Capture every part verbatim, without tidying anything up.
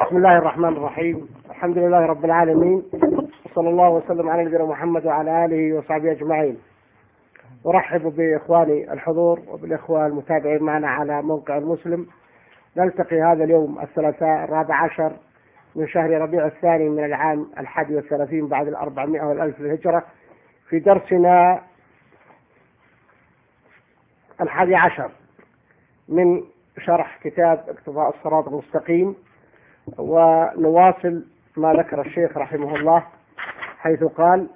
بسم الله الرحمن الرحيم. الحمد لله رب العالمين، وصلى الله وسلم على نبينا محمد وعلى آله وصحبه أجمعين. أرحب بإخواني الحضور وبالإخوة المتابعين معنا على موقع المسلم. نلتقي هذا اليوم الثلاثاء الرابع عشر من شهر ربيع الثاني من العام الحادي والثلاثين بعد الأربعمائة والألف الهجرة في درسنا الحادي عشر من شرح كتاب اقتضاء الصراط المستقيم، ونواصل ما ذكر الشيخ رحمه الله حيث قال: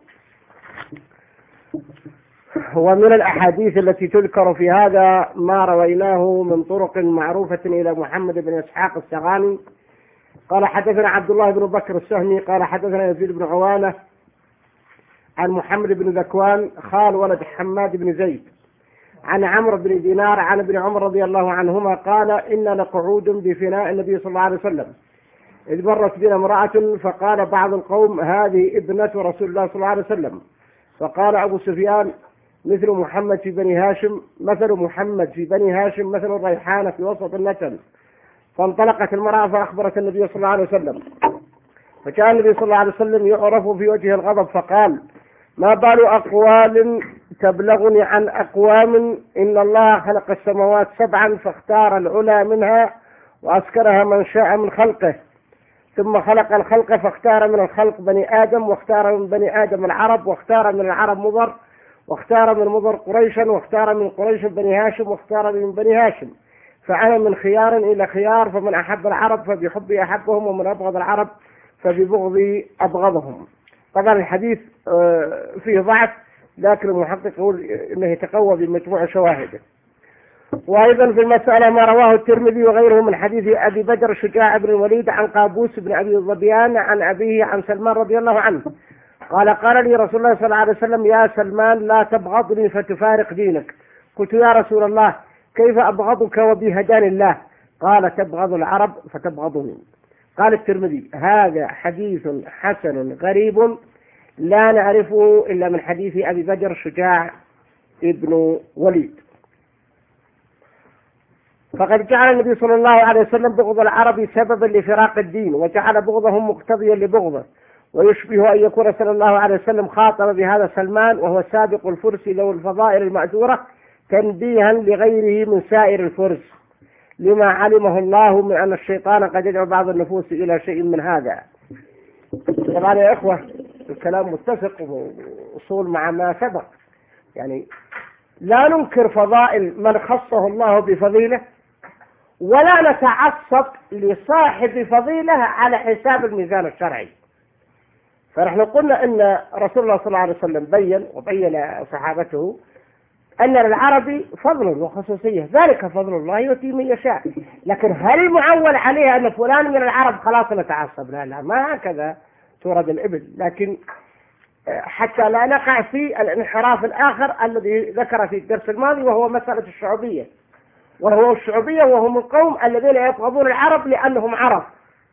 ومن الأحاديث التي تذكر في هذا ما رويناه من طرق معروفة إلى محمد بن إسحاق السغاني قال: حدثنا عبد الله بن بكر السهمي قال: حدثنا يزيد بن عوانة عن محمد بن ذكوان خال ولد حماد بن زيد عن عمرو بن دينار عن ابن عمر رضي الله عنهما قال: إن لقعود بفناء النبي صلى الله عليه وسلم إذ مرت بنا امرأة فقال بعض القوم: هذه ابنة رسول الله صلى الله عليه وسلم. فقال أبو سفيان: مثل محمد في بني هاشم مثل محمد في بني هاشم مثل الريحانة في وسط النتن. فانطلقت المرأة فأخبرت النبي صلى الله عليه وسلم، فكان النبي صلى الله عليه وسلم يعرف في وجه الغضب فقال: ما بال أقوال تبلغني عن أقوام إن الله خلق السماوات سبعا فاختار العلا منها وأسكرها من شاء من خلقه، ثم خلق الخلق فاختار من الخلق بني آدم، واختار من بني آدم العرب، واختار من العرب مضر، واختار من مضر قريشا، واختار من قريش بني هاشم، واختار من بني هاشم. فأنا من خيار إلى خيار، فمن أحب العرب فبحبي أحبهم، ومن أبغض العرب فببغضي أبغضهم. طبعا الحديث فيه ضعف، لكن المحقق يقول إنه يتقوى بمجموع شواهده. وأيضا في المسألة ما رواه الترمذي وغيره من حديث أبي بدر شجاع بن الوليد عن قابوس بن أبي ظبيان عن أبيه عن سلمان رضي الله عنه قال: قال لي رسول الله صلى الله عليه وسلم: يا سلمان لا تبغضني فتفارق دينك. قلت: يا رسول الله كيف أبغضك وبي هداني الله؟ قال: تبغض العرب فتبغضني. قال الترمذي: هذا حديث حسن غريب لا نعرفه إلا من حديث أبي بدر شجاع ابن وليد. فقد جعل النبي صلى الله عليه وسلم بغض العرب سببا لفراق الدين، وجعل بغضهم مقتضيا لبغضه، ويشبه أن يكون صلى الله عليه وسلم خاطب بهذا سلمان وهو سابق الفرس ذو الفضائل المأثورة تنبيها لغيره من سائر الفرس لما علمه الله من أن الشيطان قد يدعو بعض النفوس إلى شيء من هذا. طبعا يا إخوة الكلام متفق وصول مع ما سبق، يعني لا ننكر فضائل من خصه الله بفضيلة، ولا نتعصب لصاحب فضيلة على حساب الميزان الشرعي. فنحن قلنا أن رسول الله صلى الله عليه وسلم بين وبين صحابته أن للعربي فضل وخصوصية، ذلك فضل الله يؤتيه من يشاء. لكن هل المعول عليه أن فلان من العرب خلاص نتعصب؟ لا لا، ما هكذا تورد الإبل. لكن حتى لا نقع في الانحراف الآخر الذي ذكر في الدرس الماضي، وهو مسألة الشعوبية، وهو الشعوبية وهم القوم الذين يبغضون العرب لأنهم عرب.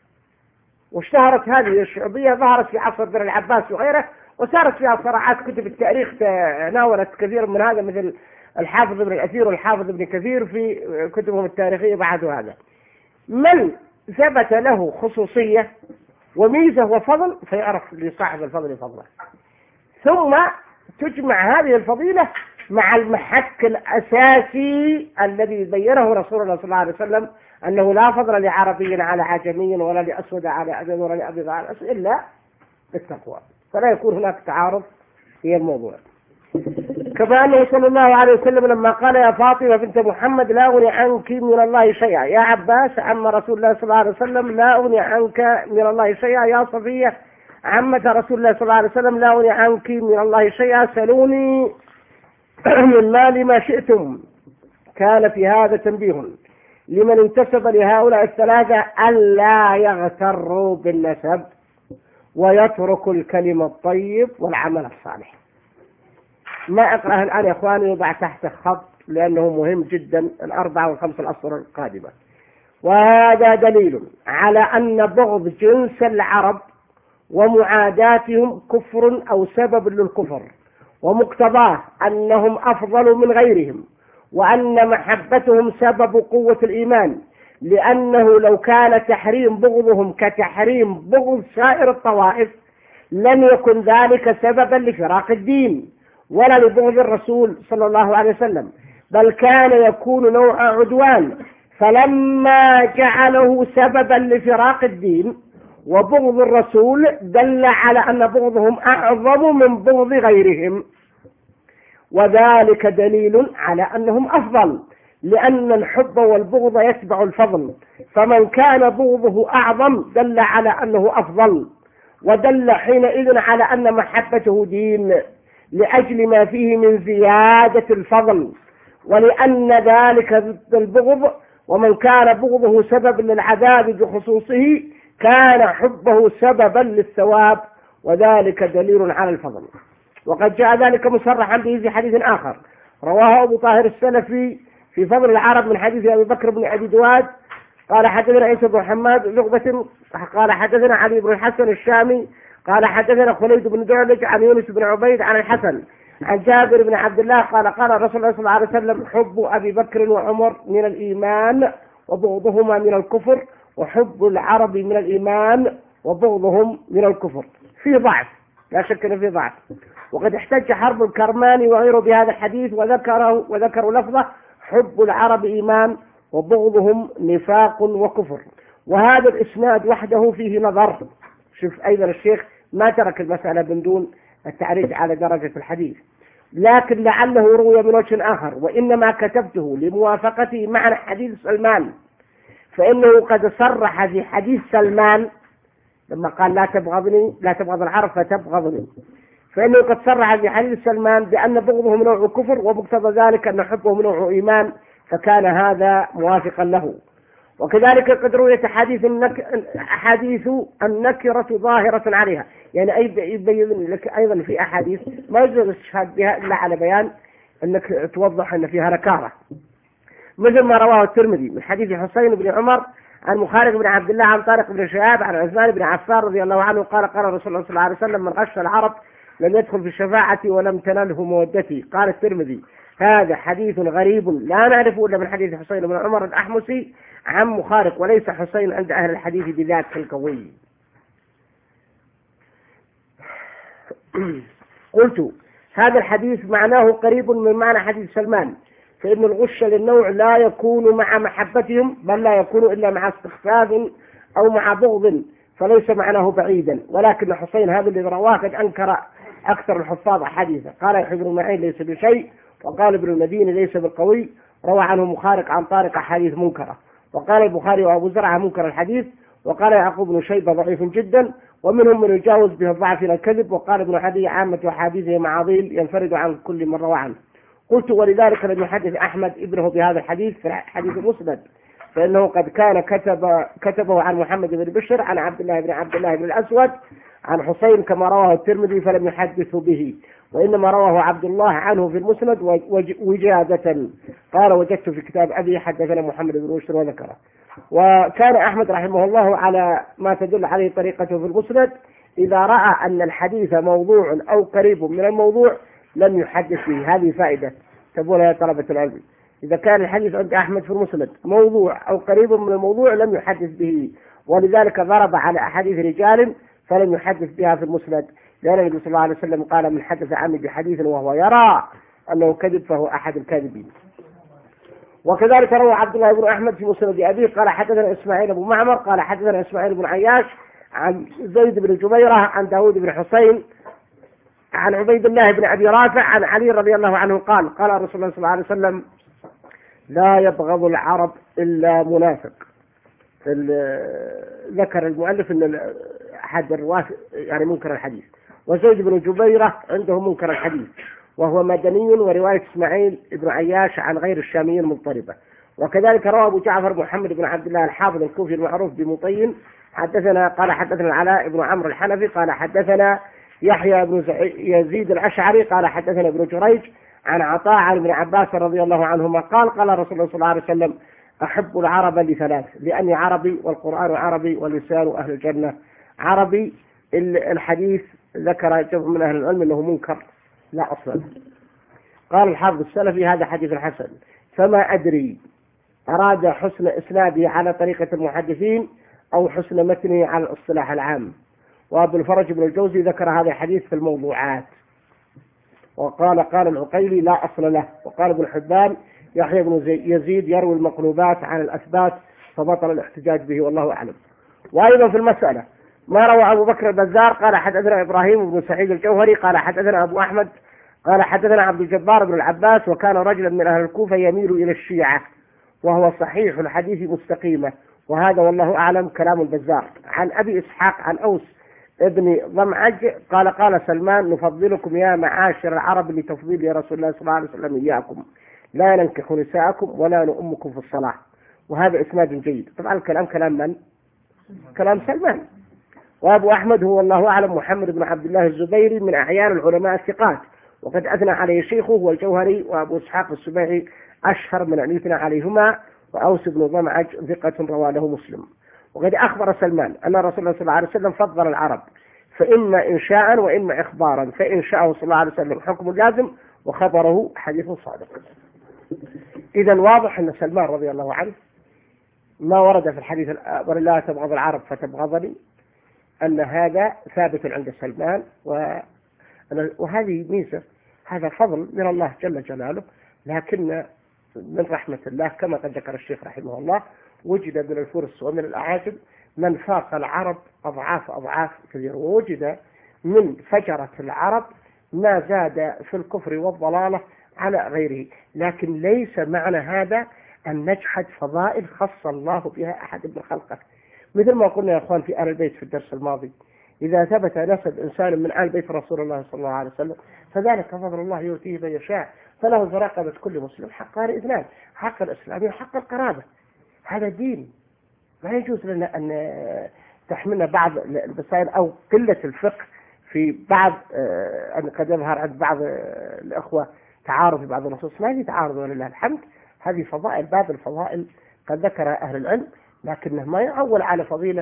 واشتهرت هذه الشعوبية، ظهرت في عصر بن العباس وغيره، وصارت فيها صراعات. كتب التاريخ تناولت كثير من هذا، مثل الحافظ ابن الأثير والحافظ ابن كثير في كتبهم التاريخية بعد هذا. من ثبت له خصوصية وميزة وفضل فيعرف لصاحب الفضل فضله، ثم تجمع هذه الفضيلة مع المحك الأساسي الذي بينه رسول الله صلى الله عليه وسلم، أنه لا فضل لعربي على عجمي، ولا لأسود على أبيض، ولا لأبيض على أسود، إلا بالتقوى. فلا يكون هناك تعارض في الموضوع. كما أنه صلى الله عليه وسلم لما قال: يا فاطمة بنت محمد لا أغني عنك من الله شيئا. يا عباس عم رسول الله صلى الله عليه وسلم لا أغني عنك من الله شيئا. يا صفية عمة رسول الله صلى الله عليه وسلم لا أغني عنك من الله شيئا. سلوني من مال ما شئتم. كان في هذا تنبيه لمن انتسب لهؤلاء الثلاثة ألا يغتروا بالنسب، ويترك الكلمة الطيب والعمل الصالح. ما أقرأه الآن يا إخواني يضع تحت خط لأنه مهم جدا، الأربعة والخمس الأسطر القادمة. وهذا دليل على أن بغض جنس العرب ومعاداتهم كفر أو سبب للكفر، ومقتضاه أنهم أفضل من غيرهم، وأن محبتهم سبب قوة الإيمان، لأنه لو كان تحريم بغضهم كتحريم بغض سائر الطوائف لم يكن ذلك سببا لفراق الدين ولا لبغض الرسول صلى الله عليه وسلم، بل كان يكون نوع عدوان. فلما جعله سببا لفراق الدين وبغض الرسول دل على أن بغضهم أعظم من بغض غيرهم، وذلك دليل على أنهم أفضل، لأن الحب والبغض يتبع الفضل، فمن كان بغضه أعظم دل على أنه أفضل، ودل حينئذ على أن محبته دين لأجل ما فيه من زيادة الفضل، ولأن ذلك ضد البغض، ومن كان بغضه سبب للعذاب بخصوصه كان حبه سببا للثواب، وذلك دليل على الفضل. وقد جاء ذلك مصرحا به في حديث آخر رواه أبو طاهر السلفي في فضل العرب من حديث أبي بكر بن أبي دواد قال حدثنا عيسى بن حماد لغبة قال حدثنا علي بن الحسن الشامي قال حدثنا خليد بن دعلج عن يونس بن عبيد عن الحسن عن جابر بن عبد الله قال قال رسول الله صلى الله عليه وسلم: حب أبي بكر وعمر من الإيمان وبغضهما من الكفر، وحب العرب من الإيمان وبغضهم من الكفر. في ضعف، لا شك أن في ضعف. وقد احتج حرب الكرماني وغيره بهذا الحديث وذكره وذكروا لفظه: حب العرب إيمان وبغضهم نفاق وكفر. وهذا الإسناد وحده فيه نظر. شوف أيضا الشيخ ما ترك المسألة من دون التعريج على درجة الحديث، لكن لعله روي من وجه آخر، وإنما كتبته لموافقته معنى حديث سلمان، فإنه قد صرح في حديث سلمان لما قال لا تبغضني لا تبغض العرب فتبغضني، فإنه قد صرح في حديث سلمان بأن بغضهم نوع كفر، ومقتضى ذلك أن حبهم نوع إيمان، فكان هذا موافقا له. وكذلك قد رويت أحاديث النك... أحاديث النكرة ظاهرة عليها، يعني أي يبين لك أيضا في أحاديث ما يجوز الاستشهاد بها إلا على بيان أنك توضح أن فيها نكارة، مثل ما رواه الترمذي من حديث حسين بن عمر عن مخارج بن عبد الله عن طارق بن شهاب عن عثمان بن عفان رضي الله عنه قال قال رسول الله صلى الله عليه وسلم: من غش العرب لم يدخل في الشفاعة ولم تنله مودتي. قال الترمذي: هذا حديث غريب لا نعرفه إلا من حديث حسين بن عمر الأحمسي عن مخارق، وليس حسين عند أهل الحديث بذاك القوي. قلت: هذا الحديث معناه قريب من معنى حديث سلمان، فإن الغش للنوع لا يكون مع محبتهم، بل لا يكون إلا مع استخفاف أو مع بغض، فليس معناه بعيدا. ولكن حسين هذا الذي رواه قد أنكر أكثر الحفاظ حديثا، قال يحيى بن معين ليس بشيء، وقال ابن المديني ليس بالقوي، روى عنه مخارق عن طارق حديث منكرة، وقال البخاري وأبو زرعة منكر الحديث، وقال يعقوب بن شيبة ضعيف جدا، ومنهم من يجاوز به الضعف إلى الكذب، وقال ابن حدي عامة أحاديثه معاضيل ينفرد عن كل من روى عنه. قلت: ولذلك لم يحدث أحمد ابنه بهذا الحديث في حديث مسند، فإنه قد كان كتب كتبه عن محمد بن بشر عن عبد الله بن عبد الله بن الأسود عن حسين كما رواه الترمذي، فلم يحدث به، وإنما رواه عبد الله عنه في المسند وجادة. قال: وجدت في كتاب أبي حدثنا محمد بن بشر وذكره. وكان أحمد رحمه الله على ما تدل عليه طريقته في المسند، إذا رأى أن الحديث موضوع أو قريب من الموضوع لم يحدث به. هذه فائدة تبون يا طلبة العلم، إذا كان الحديث عند أحمد في المسند موضوع أو قريب من الموضوع لم يحدث به، ولذلك ضرب على أحاديث رجال فلم يحدث بها في المسند، لأن النبي صلى الله عليه وسلم قال: من حدث عني بحديث وهو يرى أنه كذب فهو أحد الكاذبين. وكذلك روى عبد الله بن أحمد في مسند أبيه قال: حدثنا إسماعيل بن معمر قال حدثنا إسماعيل بن عياش عن زيد بن جبيرة عن داود بن حسين عن عبيد الله بن أبي رافع عن علي رضي الله عنه قال: قال رسول الله صلى الله عليه وسلم: لا يبغض العرب إلا منافق. ذكر المؤلف أن أحد الرواة يعني منكر الحديث، وزيد بن جبيرة عنده منكر الحديث وهو مدني، ورواية إسماعيل بن عياش عن غير الشاميين مضطربة. وكذلك روى أبو جعفر محمد بن عبد الله الحافظ الكوفي المعروف بمطين حدثنا قال حدثنا العلاء بن عمرو الحنفي قال حدثنا يحيى بن يزيد الأشعري قال حدثنا ابن جريج عن عطاء عن ابن عباس رضي الله عنهما قال: قال رسول الله صلى الله عليه وسلم: أحب العرب لثلاث، لأني عربي والقرآن عربي واللسان أهل الجنة عربي. الحديث ذكر جمع من أهل العلم أنه منكر لا أصل له. قال الحافظ السلفي: هذا حديث حسن، فما أدري أراد حسن إسناده على طريقة المحدثين أو حسن متنه على الاصطلاح العام. وأبو الفرج بن الجوزي ذكر هذا الحديث في الموضوعات، وقال قال العقيلي لا أصل له. وقال ابن حبان يحيى بن يزيد يروي المقلوبات عن الأثبات فبطل الاحتجاج به، والله أعلم. وأيضا في المسألة ما روى أبو بكر البزار قال حدثنا إبراهيم بن سعيد الجوهري قال حدثنا أبو أحمد قال حدثنا عبد الجبار بن العباس وكان رجلا من أهل الكوفة يميل إلى الشيعة، وهو صحيح الحديث مستقيمة، وهذا والله أعلم كلام البزار. عن أبي إسحاق عن أوس ابن ضمعج قال قال سلمان نفضلكم يا معاشر العرب لتفضيل يا رسول الله صلى الله عليه وسلم إياكم، لا ننكح نساءكم ولا نؤمكم في الصلاة. وهذا إسناد جيد. طبعا الكلام كلام من؟ كلام سلمان. وأبو أحمد هو الله أعلم محمد بن عبد الله الزبيري من أعيان العلماء الثقات، وقد أثنى عليه شيخه هو الجوهري، وأبو إسحاق السبيعي أشهر من أن يثنى عليهما، وأوس بن ضمعج ثقة رواه له مسلم. وقد أخبر سلمان أن رسول الله صلى الله عليه وسلم فضل العرب، فإما إنشاء وإما إخبارا، فإن شاءه صلى الله عليه وسلم حكم لازم وخبره حديث صادق. إذا واضح أن سلمان رضي الله عنه ما ورد في الحديث لا تبغض العرب فتبغضني، أن هذا ثابت عند سلمان، وهذه ميزة، هذا فضل من الله جل جلاله. لكن من رحمة الله كما قد ذكر الشيخ رحمه الله وجد من الفرس ومن الأعاجم من فاق العرب أضعاف أضعاف كثيرة، ووجد من فجرة العرب ما زاد في الكفر والضلالة على غيره. لكن ليس معنى هذا أن نجحد فضائل خص الله بها أحد من خلقه، مثل ما قلنا يا أخوان في آل البيت في الدرس الماضي، إذا ثبت نسب إنسان من آل بيت رسول الله صلى الله عليه وسلم فذلك فضل الله يؤتيه من يشاء، فله في رقبة كل مسلم حقان اثنان، حق الإسلام وحق القرابة. هذا دين، لا يجوز لنا أن تحملنا بعض المسائل أو قلة الفقه في بعض أن قد يظهر عند بعض الأخوة تعارض في بعض النصوص. ما هي تعارض ولله الحمد، هذه فضائل، باب الفضائل قد ذكر أهل العلم، لكنه ما يعول على فضيلة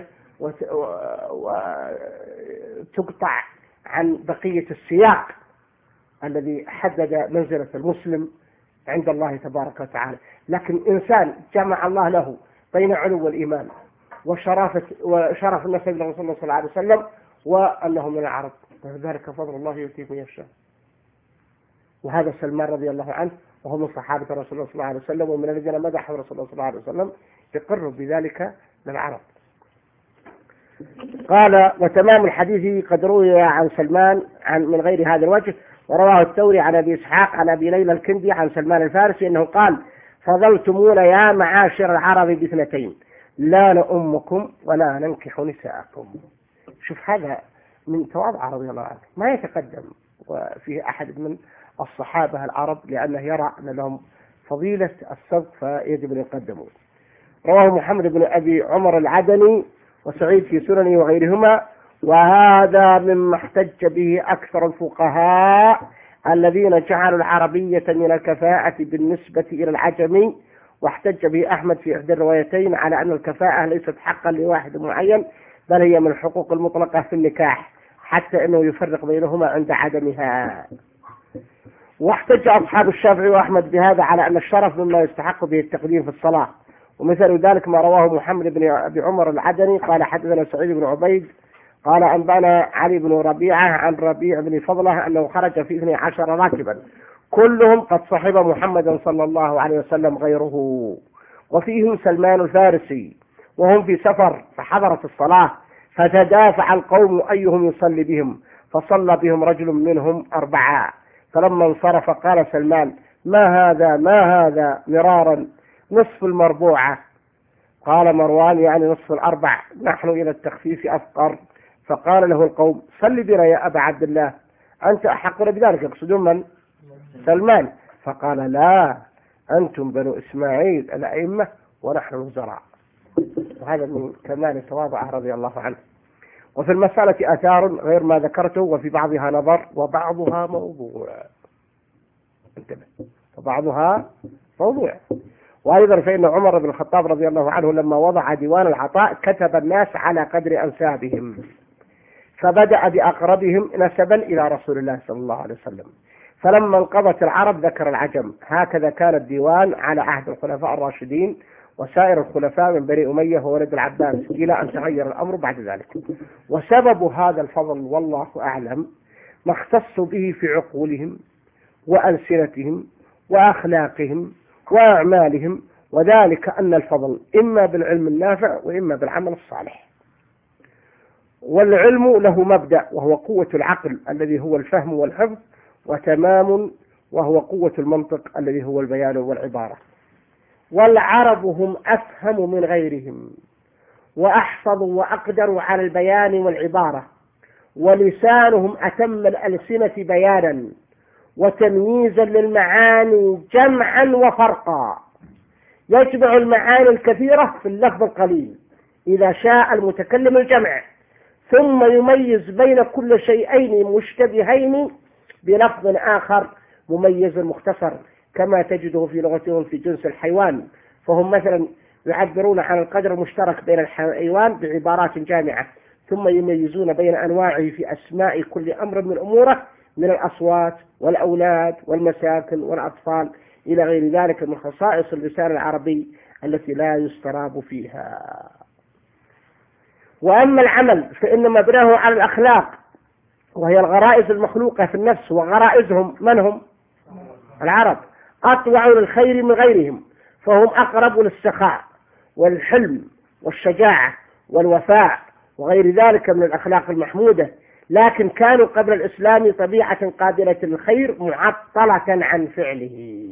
وتقطع عن بقية السياق الذي حدد منزلة المسلم عند الله تبارك وتعالى. لكن إنسان جمع الله له بين علو الإيمان وشرافة وشرف النسب إلى رسول الله صلى الله عليه وسلم وأنه من العرب، ذلك فضل الله يؤتيه من يشاء. وهذا سلمان رضي الله عنه وهو من صحابة رسول الله صلى الله عليه وسلم ومن الذين مدحوا رسول الله صلى الله عليه وسلم يقر بذلك للعرب. قال وتمام الحديث قد روي عن سلمان عن من غير هذا الوجه، ورواه الثوري عن أبي إسحاق عن أبي ليلى الكندي عن سلمان الفارسي أنه قال فضلتمونا يا معاشر العرب باثنتين، لا نؤمكم ولا ننكح نساءكم. شوف هذا من تواضع رضي الله عنه، ما يتقدم وفيه أحد من الصحابة العرب لأنه يرى أن لهم فضيلة السبق فيجب أن يقدموا. رواه محمد بن أبي عمر العدني وسعيد في سننه وغيرهما، وهذا مما احتج به أكثر الفقهاء الذين جعلوا العربية من الكفاءة بالنسبة إلى العجمي، واحتج به أحمد في إحدى الروايتين على أن الكفاءة ليست حقا لواحد معين بل هي من الحقوق المطلقة في النكاح، حتى أنه يفرق بينهما عند عدمها. واحتج أصحاب الشافعي وأحمد بهذا على أن الشرف مما يستحق به التقديم في الصلاة، ومثل ذلك ما رواه محمد بن أبي عمر العدني قال حدثنا سعيد بن عبيد قال أنبأنا علي بن ربيعة عن ربيع بن فضلة أنه خرج في اثني عشر راكبا كلهم قد صحب محمدا صلى الله عليه وسلم غيره، وفيهم سلمان الفارسي، وهم في سفر فحضرت الصلاة فتدافع القوم أيهم يصلي بهم، فصلى بهم رجل منهم أربعة، فلما انصرف قال سلمان ما هذا ما هذا مرارا نصف المربوعة. قال مروان يعني نصف الأربع، نحن إلى التخفيف أفقر. فقال له القوم صل بنا يا أبا عبد الله أنت أحقنا بذلك، يقصدون من؟ سلمان. فقال لا أنتم بنو إسماعيل الأئمة ونحن الوزراء. وهذا من كمال تواضعه رضي الله عنه. وفي المسألة آثار غير ما ذكرته وفي بعضها نظر وبعضها موضوع، انتبه، وبعضها موضوع. وأيضا فإن عمر بن الخطاب رضي الله عنه لما وضع ديوان العطاء كتب الناس على قدر أنسابهم، فبدأ بأقربهم نسبا إلى رسول الله صلى الله عليه وسلم، فلما انقضت العرب ذكر العجم. هكذا كان الديوان على عهد الخلفاء الراشدين وسائر الخلفاء من بني أمية وولد العباس إلى أن تغير الأمر بعد ذلك. وسبب هذا الفضل والله أعلم ما اختصوا به في عقولهم وألسنتهم وأخلاقهم وأعمالهم، وذلك أن الفضل إما بالعلم النافع وإما بالعمل الصالح. والعلم له مبدأ وهو قوة العقل الذي هو الفهم والحفظ، وتمام وهو قوة المنطق الذي هو البيان والعبارة. والعرب هم أفهم من غيرهم وأحفظوا وأقدروا على البيان والعبارة، ولسانهم أتم الألسنة بيانا وتمييزا للمعاني جمعا وفرقا، يجمع المعاني الكثيرة في اللفظ القليل إذا شاء المتكلم الجمع، ثم يميز بين كل شيئين مشتبهين بلفظ آخر مميز مختصر، كما تجده في لغتهم في جنس الحيوان. فهم مثلا يعبرون عن القدر المشترك بين الحيوان بعبارات جامعة، ثم يميزون بين أنواعه في أسماء كل أمر من أموره من الأصوات والأولاد والمساكن والأطفال إلى غير ذلك من خصائص اللسان العربي التي لا يستراب فيها. وأما العمل فإن مبناه على الأخلاق، وهي الغرائز المخلوقة في النفس، وغرائزهم من هم؟ العرب. أطوع للخير من غيرهم، فهم أقرب للسخاء والحلم والشجاعة والوفاء وغير ذلك من الأخلاق المحمودة، لكن كانوا قبل الإسلام طبيعة قابلة للخير معطلة عن فعله.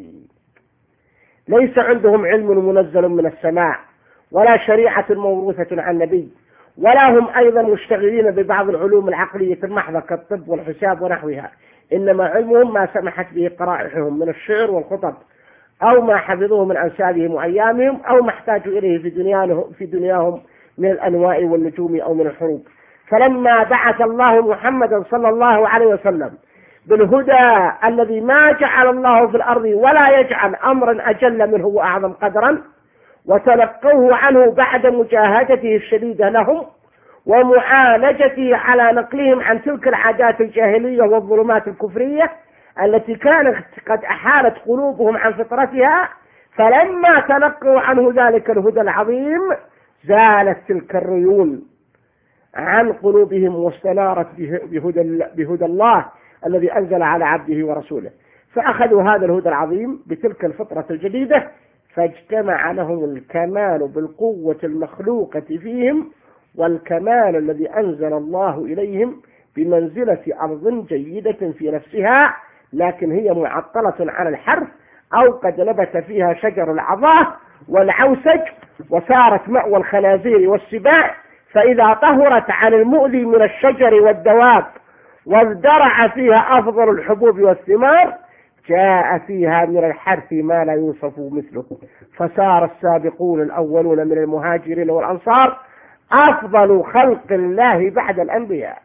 ليس عندهم علم منزل من السماء ولا شريعة موروثة عن نبي، ولا هم أيضا مشتغلين ببعض العلوم العقلية المحضة كالطب والحساب ونحوها، إنما علمهم ما سمحت به قرائحهم من الشعر والخطب، أو ما حفظوه من أنسابهم وأيامهم، أو ما احتاجوا إليه في دنياهم, في دنياهم من الأنواع والنجوم أو من الحروب. فلما بعث الله محمدا صلى الله عليه وسلم بالهدى الذي ما جعل الله في الأرض ولا يجعل أمرا أجل منه وأعظم قدرا، وتلقوه عنه بعد مجاهدته الشديدة لهم ومعالجته على نقلهم عن تلك العادات الجاهلية والظلمات الكفرية التي كانت قد أحالت قلوبهم عن فطرتها، فلما تلقوا عنه ذلك الهدى العظيم زالت تلك الريون عن قلوبهم واستنارت بهدى, بهدى الله الذي أنزل على عبده ورسوله، فأخذوا هذا الهدى العظيم بتلك الفطرة الجديدة، فاجتمع لهم الكمال بالقوة المخلوقة فيهم والكمال الذي أنزل الله إليهم بمنزلة أرض جيدة في نفسها، لكن هي معطلة على الحرث، أو قد نبت فيها شجر العظاه والعوسج وصارت مأوى الخنازير والسباع، فإذا طهرت عن المؤذي من الشجر والدواب وازدرع فيها أفضل الحبوب والثمار جاء فيها من الحرث ما لا يوصف مثله، فصار السابقون الأولون من المهاجرين والأنصار أفضل خلق الله بعد الأنبياء،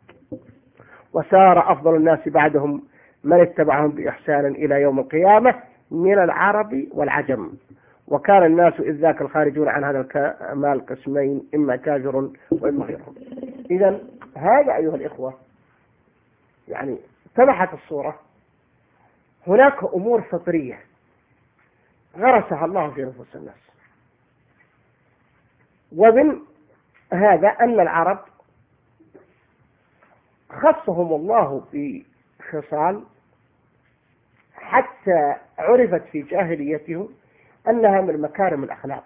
وصار أفضل الناس بعدهم من اتبعهم بإحسان إلى يوم القيامة من العرب والعجم. وكان الناس إذ ذاك الخارجون عن هذا الكمال قسمين، إما كافر وإما غيرهم. إذن هذا أيها الإخوة يعني اتضحت الصورة. هناك أمور فطرية غرسها الله في نفوس الناس، ومن هذا أن العرب خصهم الله بخصال حتى عرفت في جاهليتهم أنها من مكارم الأخلاق.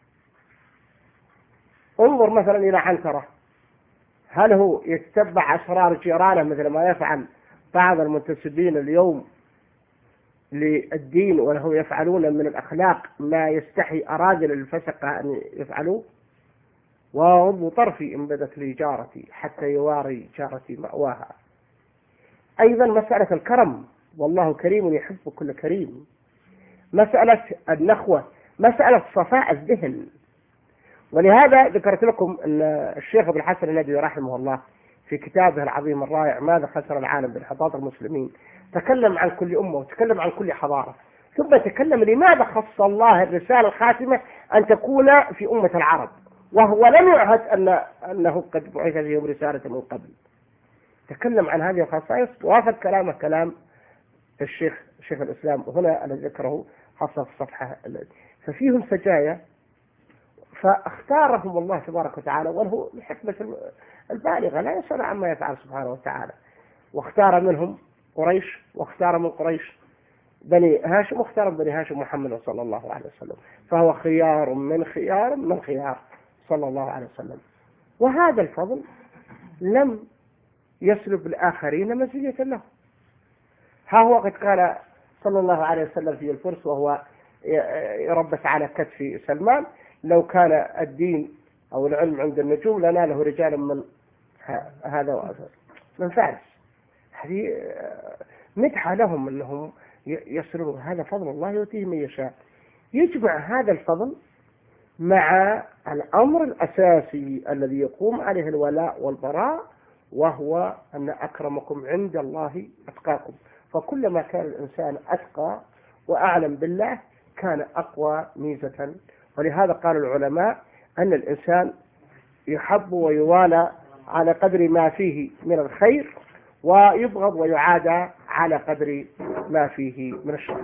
انظر مثلا إلى عنترة، هل هو يتبع أسرار جيرانه مثل ما يفعل بعض المنتسبين اليوم للدين، وله يفعلون من الأخلاق ما يستحي أراذل الفسقة أن يفعلوه؟ وغض طرفي إن بدت لي جارتي حتى يواري جارتي مأواها. أيضا مسألة الكرم، والله كريم يحب كل كريم. مسألة النخوة، مسألة صفاء الذهن. ولهذا ذكرت لكم أن الشيخ ابن الحسن الندوي رحمه الله في كتابه العظيم الرائع ماذا خسر العالم بانحطاط المسلمين تكلم عن كل أمة وتكلم عن كل حضارة، ثم تكلم لماذا خص الله الرسالة الخاتمة أن تكون في أمة العرب، وهو لم يعهد أن أنه قد بعث فيهم رسالة من قبل. تكلم عن هذه الخصائص، وافق كلامه كلام الشيخ شيخ الإسلام هنا أنا ذكره حصل في الصفحة، ففيهم سجايا فاختارهم الله تبارك وتعالى، وله الحكمة البالغة لا يسأل عما يفعل سبحانه وتعالى، واختار منهم قريش، واختار من قريش بني هاشم، واختار بني هاشم محمد صلى الله عليه وسلم، فهو خيار من خيار من خيار صلى الله عليه وسلم. وهذا الفضل لم يسلب الآخرين مزية له. ها هو قد قال صلى الله عليه وسلم في الفرس وهو يربس على كتف سلمان: لو كان الدين أو العلم عند النجوم لناله رجال من هذا من فارس. هذه مدحة لهم أنهم يسرون، هذا فضل الله يؤتيه من يشاء. يجمع هذا الفضل مع الأمر الأساسي الذي يقوم عليه الولاء والبراء، وهو أن أكرمكم عند الله أتقاكم. فكلما كان الإنسان أتقى وأعلم بالله كان أقوى ميزة. ولهذا قال العلماء أن الإنسان يحب ويوالى على قدر ما فيه من الخير، ويبغض ويعادى على قدر ما فيه من الشر.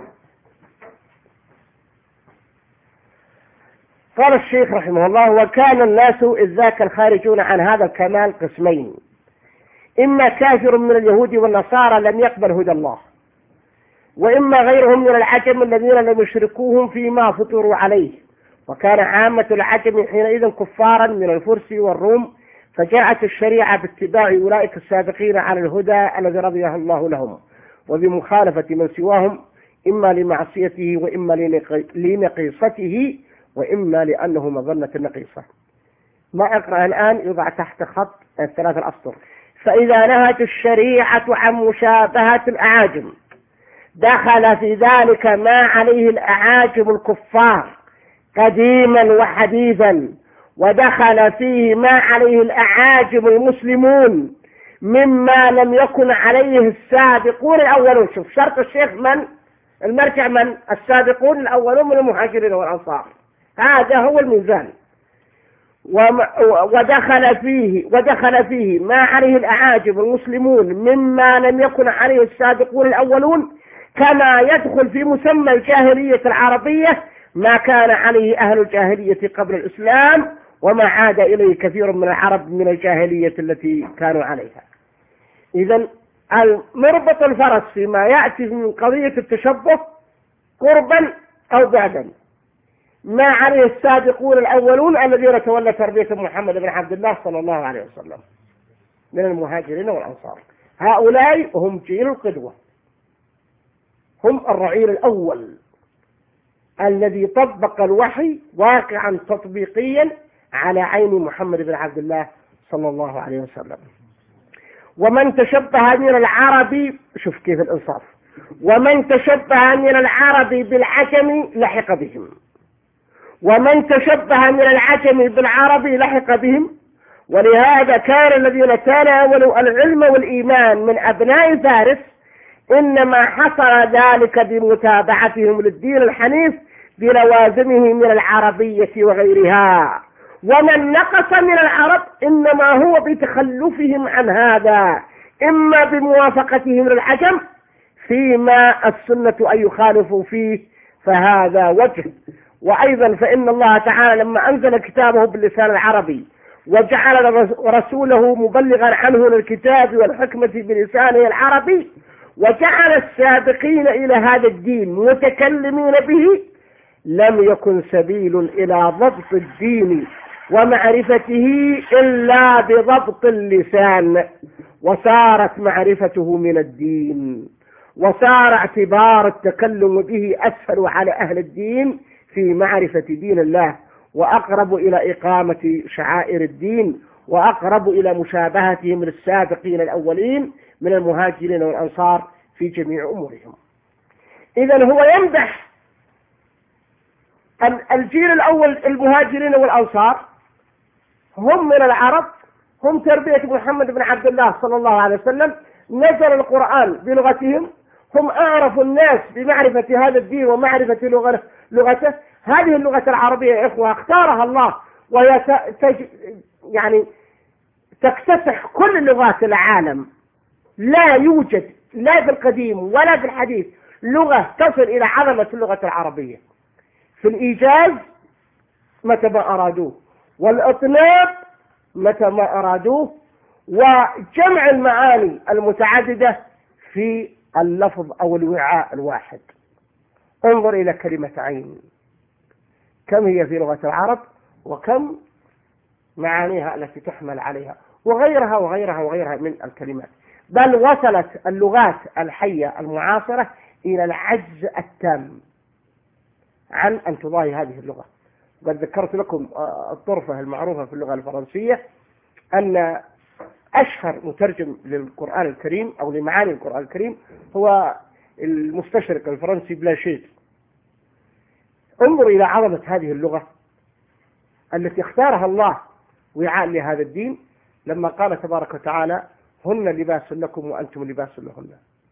قال الشيخ رحمه الله: وكان الناس إذ ذاك الخارجون عن هذا الكمال قسمين: إما كافر من اليهود والنصارى لم يقبل هدى الله، وإما غيرهم من العجم الذين لم يشركوهم فيما فطروا عليه. وكان عامة العجم حينئذ كفارا من الفرس والروم، فجاءت الشريعة باتباع أولئك السابقين على الهدى الذي رضيه الله لهم، وبمخالفة من سواهم، إما لمعصيته وإما لنقيصته وإما لأنه مظنة النقيصة. ما أقرأ الآن يضع تحت خط الثلاث الأسطر: فإذا نهت الشريعة عن مشابهة الأعاجم دخل في ذلك ما عليه الأعاجم الكفار قديما وحديثا، ودخل فيه ما عليه الأعاجم المسلمون مما لم يكن عليه السابقون الأولون. شوف شرط الشيخ من المرجع، من السابقون الأولون من المهاجرين والأنصار، هذا هو الميزان. ودخل فيه ودخل فيه ما عليه الأعاجم المسلمون مما لم يكن عليه السابقون الأولون، كما يدخل في مسمى الجاهلية العربية ما كان عليه أهل الجاهلية قبل الإسلام، وما عاد إليه كثير من العرب من الجاهلية التي كانوا عليها. إذن المربط الفرس فيما يأتي من قضية التشبه قربا أو بعدا ما عليه السابقون الأولون الذين تولى تربية محمد بن عبد الله صلى الله عليه وسلم من المهاجرين والأنصار. هؤلاء هم جيل القدوة، هم الرعيل الأول الذي طبق الوحي واقعا تطبيقيا على عين محمد بن عبد الله صلى الله عليه وسلم. ومن تشبه من العرب، شوف كيف الإنصاف، ومن تشبه من العرب بالعجم لحق بهم، ومن تشبه من العجم بالعرب لحق بهم. ولهذا كان الذين تناولوا العلم والإيمان من أبناء فارس إنما حصل ذلك بمتابعتهم للدين الحنيف بلوازمه من العربية وغيرها. ومن نقص من العرب إنما هو بتخلفهم عن هذا، إما بموافقتهم للعجم فيما السنة أن يخالفوا فيه، فهذا وجه. وأيضا فإن الله تعالى لما أنزل كتابه باللسان العربي وجعل رسوله مبلغا عنه للكتاب والحكمة بلسانه العربي، وجعل السابقين إلى هذا الدين متكلمين به، لم يكن سبيل إلى ضبط الدين ومعرفته إلا بضبط اللسان، وصارت معرفته من الدين، وصار اعتبار التكلم به أسهل على أهل الدين في معرفة دين الله، وأقرب إلى إقامة شعائر الدين، وأقرب إلى مشابهتهم للسابقين الأولين من المهاجرين والأنصار في جميع أمورهم. إذن هو يمدح الجيل الأول المهاجرين والأنصار، هم من العرب، هم تربية محمد بن عبد الله صلى الله عليه وسلم، نزل القرآن بلغتهم، هم أعرف الناس بمعرفة هذا الدين ومعرفة لغته. هذه اللغة العربية يا إخوة اختارها الله، وهي يعني تكتسح كل لغات العالم. لا يوجد لا في القديم ولا في الحديث لغة تصل إلى عظمة اللغة العربية في الإيجاز متى ما أرادوه، والإطناب متى ما أرادوه، وجمع المعاني المتعددة في اللفظ أو الوعاء الواحد. انظر إلى كلمة عين، كم هي في لغة العرب وكم معانيها التي تحمل عليها، وغيرها وغيرها وغيرها من الكلمات. بل وصلت اللغات الحية المعاصرة إلى العجز التام عن أن تضاهي هذه اللغة. قد ذكرت لكم الطرفة المعروفة في اللغة الفرنسية أن أشهر مترجم للقرآن الكريم أو لمعاني القرآن الكريم هو المستشرق الفرنسي بلاشيت. انظر إلى عظمة هذه اللغة التي اختارها الله وعاء لهذا الدين، لما قال تبارك وتعالى هن لباس لكم وأنتم لباس لهن.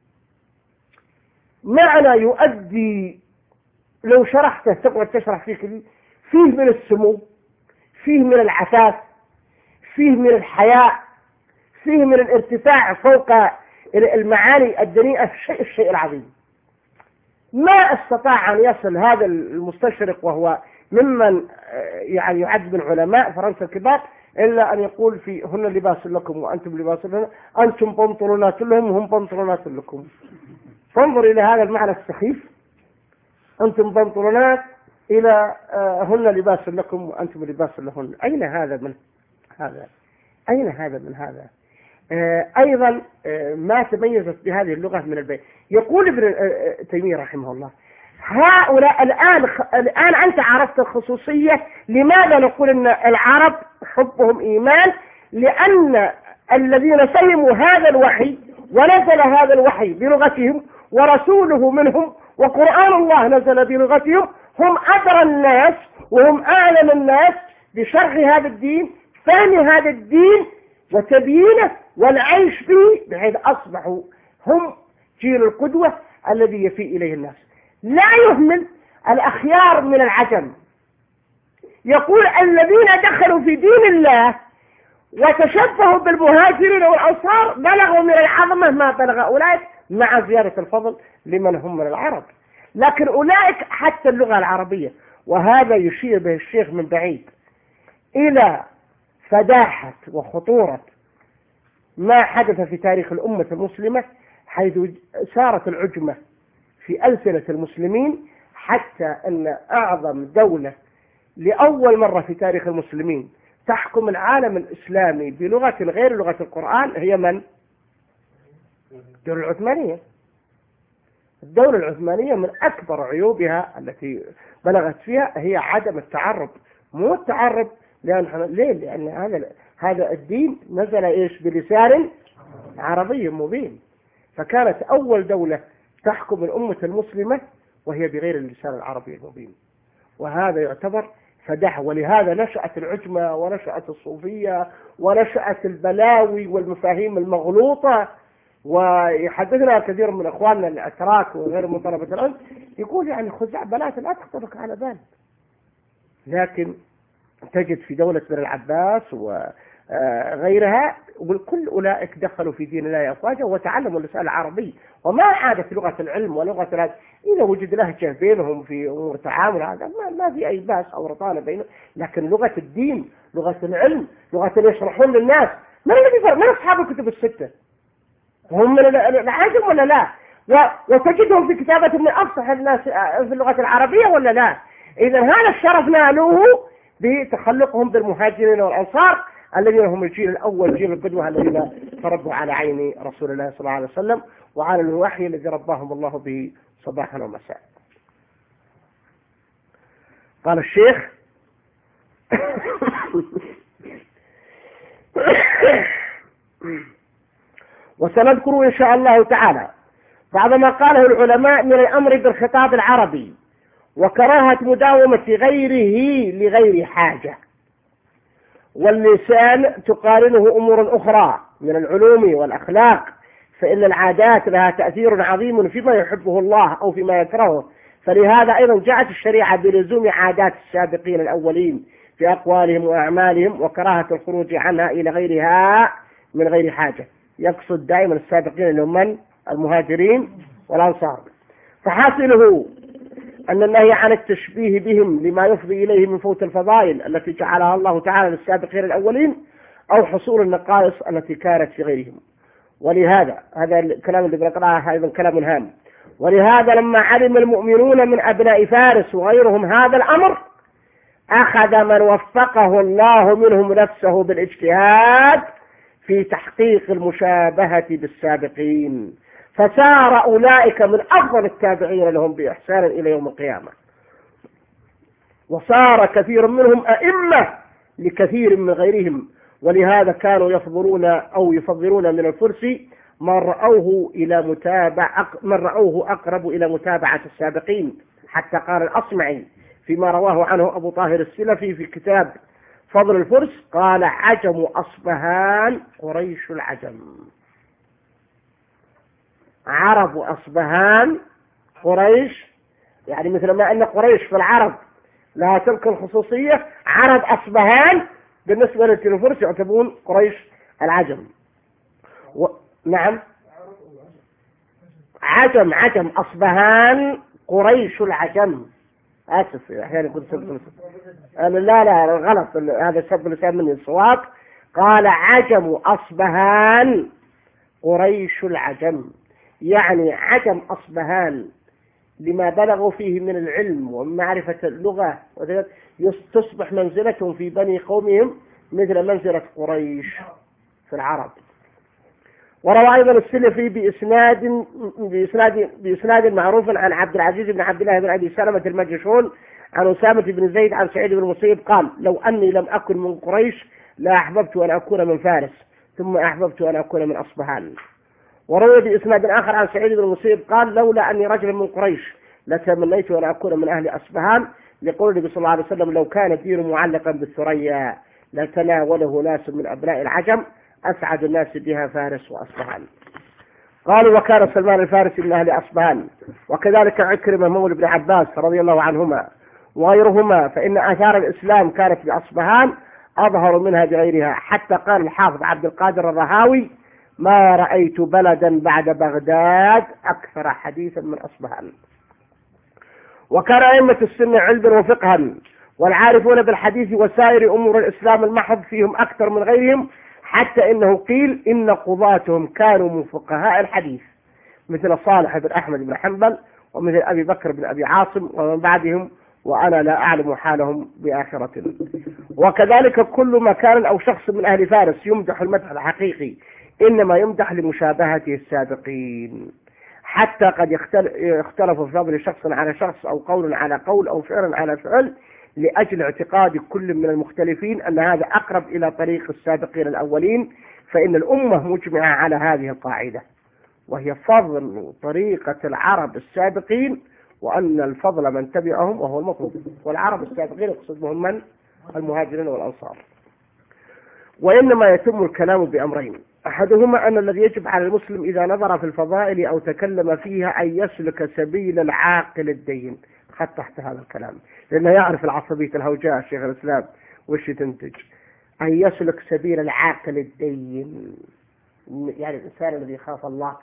معنى يؤدي لو شرحته تقعد تشرح فيه كذي، فيه من السمو، فيه من العفاف، فيه من الحياء، فيه من الارتفاع فوق المعاني الدنيئة، الشيء الشيء العظيم. ما استطاع أن يصل هذا المستشرق وهو ممن يعني يعد من علماء فرنسا الكبار إلا أن يقول في هن لباس لكم وأنتم لباس لهم، أنتم بنطلونات لهم وهم بنطلونات لكم. فانظر إلى هذا المعنى السخيف، أنتم بنطلونات إلى هن لباس لكم وأنتم لباس لهن. أين هذا من هذا؟ أين هذا من هذا؟ أيضا ما تميزت بهذه اللغة من البيت. يقول ابن تيمية رحمه الله هؤلاء الآن الآن أنت عرفت الخصوصية. لماذا نقول أن العرب حبهم إيمان؟ لأن الذين سلموا هذا الوحي ونزل هذا الوحي بلغتهم ورسوله منهم وقرآن الله نزل بلغتهم هم أدرى الناس وهم أعلم الناس بشرح هذا الدين، فهم هذا الدين وتبيينه والعيش فيه، بحيث أصبحوا هم جيل القدوة الذي يفي إليه الناس. لا يهمل الأخيار من العجم. يقول الذين دخلوا في دين الله وتشبهوا بالمهاجرين والأنصار بلغوا من العظمة ما بلغ أولئك، مع زيادة الفضل لمن هم من العرب. لكن أولئك حتى اللغة العربية، وهذا يشير به الشيخ من بعيد إلى فداحة وخطورة ما حدث في تاريخ الأمة المسلمة، حيث سارت العجمة في ألسنة المسلمين، حتى أن أعظم دولة لأول مرة في تاريخ المسلمين تحكم العالم الإسلامي بلغة غير لغة القرآن هي من؟ الدولة العثمانية. الدولة العثمانية من أكبر عيوبها التي بلغت فيها هي عدم التعرب. مو التعرب لأن ليه؟ لأن هذا هذا الدين نزل إيش؟ بلسان عربي مبين. فكانت أول دولة تحكم الأمة المسلمة وهي بغير اللسان العربي المبين، وهذا يعتبر فدحة. ولهذا نشأت العجمة ونشأت الصوفية ونشأت البلاوي والمفاهيم المغلوطة. ويحدثنا كثير من أخواننا الأتراك وغير من طلبة العلم يقول يعني خزعبلات لا تخطرك على بال، لكن تجد في دولة بني العباس وغيرها وكل أولئك دخلوا في دين الله أفواجا وتعلموا اللسان العربي، وما عادت لغة العلم ولغة الهدى. إذا وجد لهجة بينهم في أمور التعامل هذا ما, ما في أي باس أو رطانة بينهم، لكن لغة الدين، لغة العلم، لغة اللي يشرحون للناس، من الذي فرق؟ من أصحاب الكتب الستة؟ هم من العجم ولا لا؟ وتجدهم في كتابة من أفصح الناس في اللغة العربية ولا لا؟ إذا هذا الشرف نالوه بتخلقهم بالمهاجرين والأنصار الذين هم الجيل الأول، جيل القدوة الذين تربوا على عين رسول الله صلى الله عليه وسلم وعلى الوحي الذي رباهم الله به صباحا ومساء. قال الشيخ وسنذكر إن شاء الله تعالى بعض ما قاله العلماء من الأمر بالخطاب العربي وكراهة مداومة غيره لغير حاجة، واللسان تقارنه أمور أخرى من العلوم والأخلاق، فإن العادات لها تأثير عظيم فيما يحبه الله أو فيما يكرهه. فلهذا أيضا جاءت الشريعة بلزوم عادات السابقين الأولين في أقوالهم وأعمالهم وكراهة الخروج عنها إلى غيرها من غير حاجة. يقصد دائما السابقين اللي هم من؟ المهاجرين والأنصار. فحاصله أن النهي عن التشبيه بهم لما يفضي إليه من فوت الفضائل التي جعلها الله تعالى للسابقين الأولين، أو حصول النقائص التي كانت في غيرهم. ولهذا هذا الكلام اللي بنقرأه أيضا كلام هام. ولهذا لما علم المؤمنون من أبناء فارس وغيرهم هذا الأمر، أخذ من وفقه الله منهم نفسه بالاجتهاد في تحقيق المشابهة بالسابقين، فصار أولئك من أفضل التابعين لهم بإحسان إلى يوم القيامة، وصار كثير منهم أئمة لكثير من غيرهم. ولهذا كانوا يفضلون أو يفضلون من الفرس من رأوه إلى متابعة من رأوه أقرب إلى متابعة السابقين، حتى قال الأصمعي فيما رواه عنه أبو طاهر السلفي في كتاب فضل الفرس، قال: عجم أصبهان قريش العجم. عرب أصبهان قريش، يعني مثل ما أن قريش في العرب لها تلك الخصوصية، عرب أصبهان بالنسبة للفرس يعتبرون قريش العجم. و... نعم عجم عجم أصبهان قريش العجم. آسف أحيانا كنت سبب لا لا غلط، هذا سبب لسان مني الصواب. قال: عجم أصبهان قريش العجم، يعني عجم أصبهان لما بلغوا فيه من العلم ومعرفة اللغة، تصبح منزلتهم في بني قومهم مثل منزلة قريش في العرب. وروى أيضا السلفي بإسناد بإسناد بإسناد معروف عن عبد العزيز بن عبد الله بن أبي سلمة المجشون عن أسامة بن زيد عن سعيد بن المسيب قال: لو أني لم أكن من قريش لا أحببت أن أكون من فارس، ثم أحببت أن أكون من أصبهان. وروي بإسناد آخر عن سعيد بن المسيب قال: لولا أني رجل من قريش لتمنيت أن أكون من أهل أصبهان، لقول النبي صلى الله عليه وسلم: لو كان الدين معلقا بالثريا لتناوله ناس من أبناء العجم أسعد الناس بها فارس وأصبهان. قالوا: وكان سلمان الفارسي من أهل أصبهان، وكذلك عكرمة مولى ابن عباس رضي الله عنهما وغيرهما، فإن آثار الإسلام كانت بأصبهان أظهر منها بغيرها، حتى قال الحافظ عبد القادر الرهاوي: ما رأيت بلدا بعد بغداد أكثر حديثا من أصبهان. وكان أئمة السنة علما وفقها والعارفون بالحديث وسائر أمور الإسلام المحض فيهم أكثر من غيرهم، حتى إنه قيل إن قضاتهم كانوا من فقهاء الحديث مثل صالح بن أحمد بن حنبل ومثل أبي بكر بن أبي عاصم ومن بعدهم، وأنا لا أعلم حالهم بآخرة. وكذلك كل مكان أو شخص من أهل فارس يمدح المدح الحقيقي إنما يمدح لمشابهته السابقين، حتى قد يختلف في فضل شخص على شخص أو قول على قول أو فعل على فعل، لأجل اعتقاد كل من المختلفين أن هذا أقرب إلى طريق السابقين الأولين. فإن الأمة مجمعة على هذه القاعدة، وهي فضل طريقة العرب السابقين، وأن الفضل من تبعهم وهو المطلوب. والعرب السابقين يقصدهم من؟ المهاجرين والأنصار. وإنما يتم الكلام بأمرين: أحدهما أن الذي يجب على المسلم إذا نظر في الفضائل أو تكلم فيها أن يسلك سبيل العاقل الدين. خد تحت هذا الكلام لأنه يعرف العصبية الهوجاء شيخ الإسلام وش تنتج. أن يسلك سبيل العاقل الدين، يعني الإنسان الذي يخاف الله،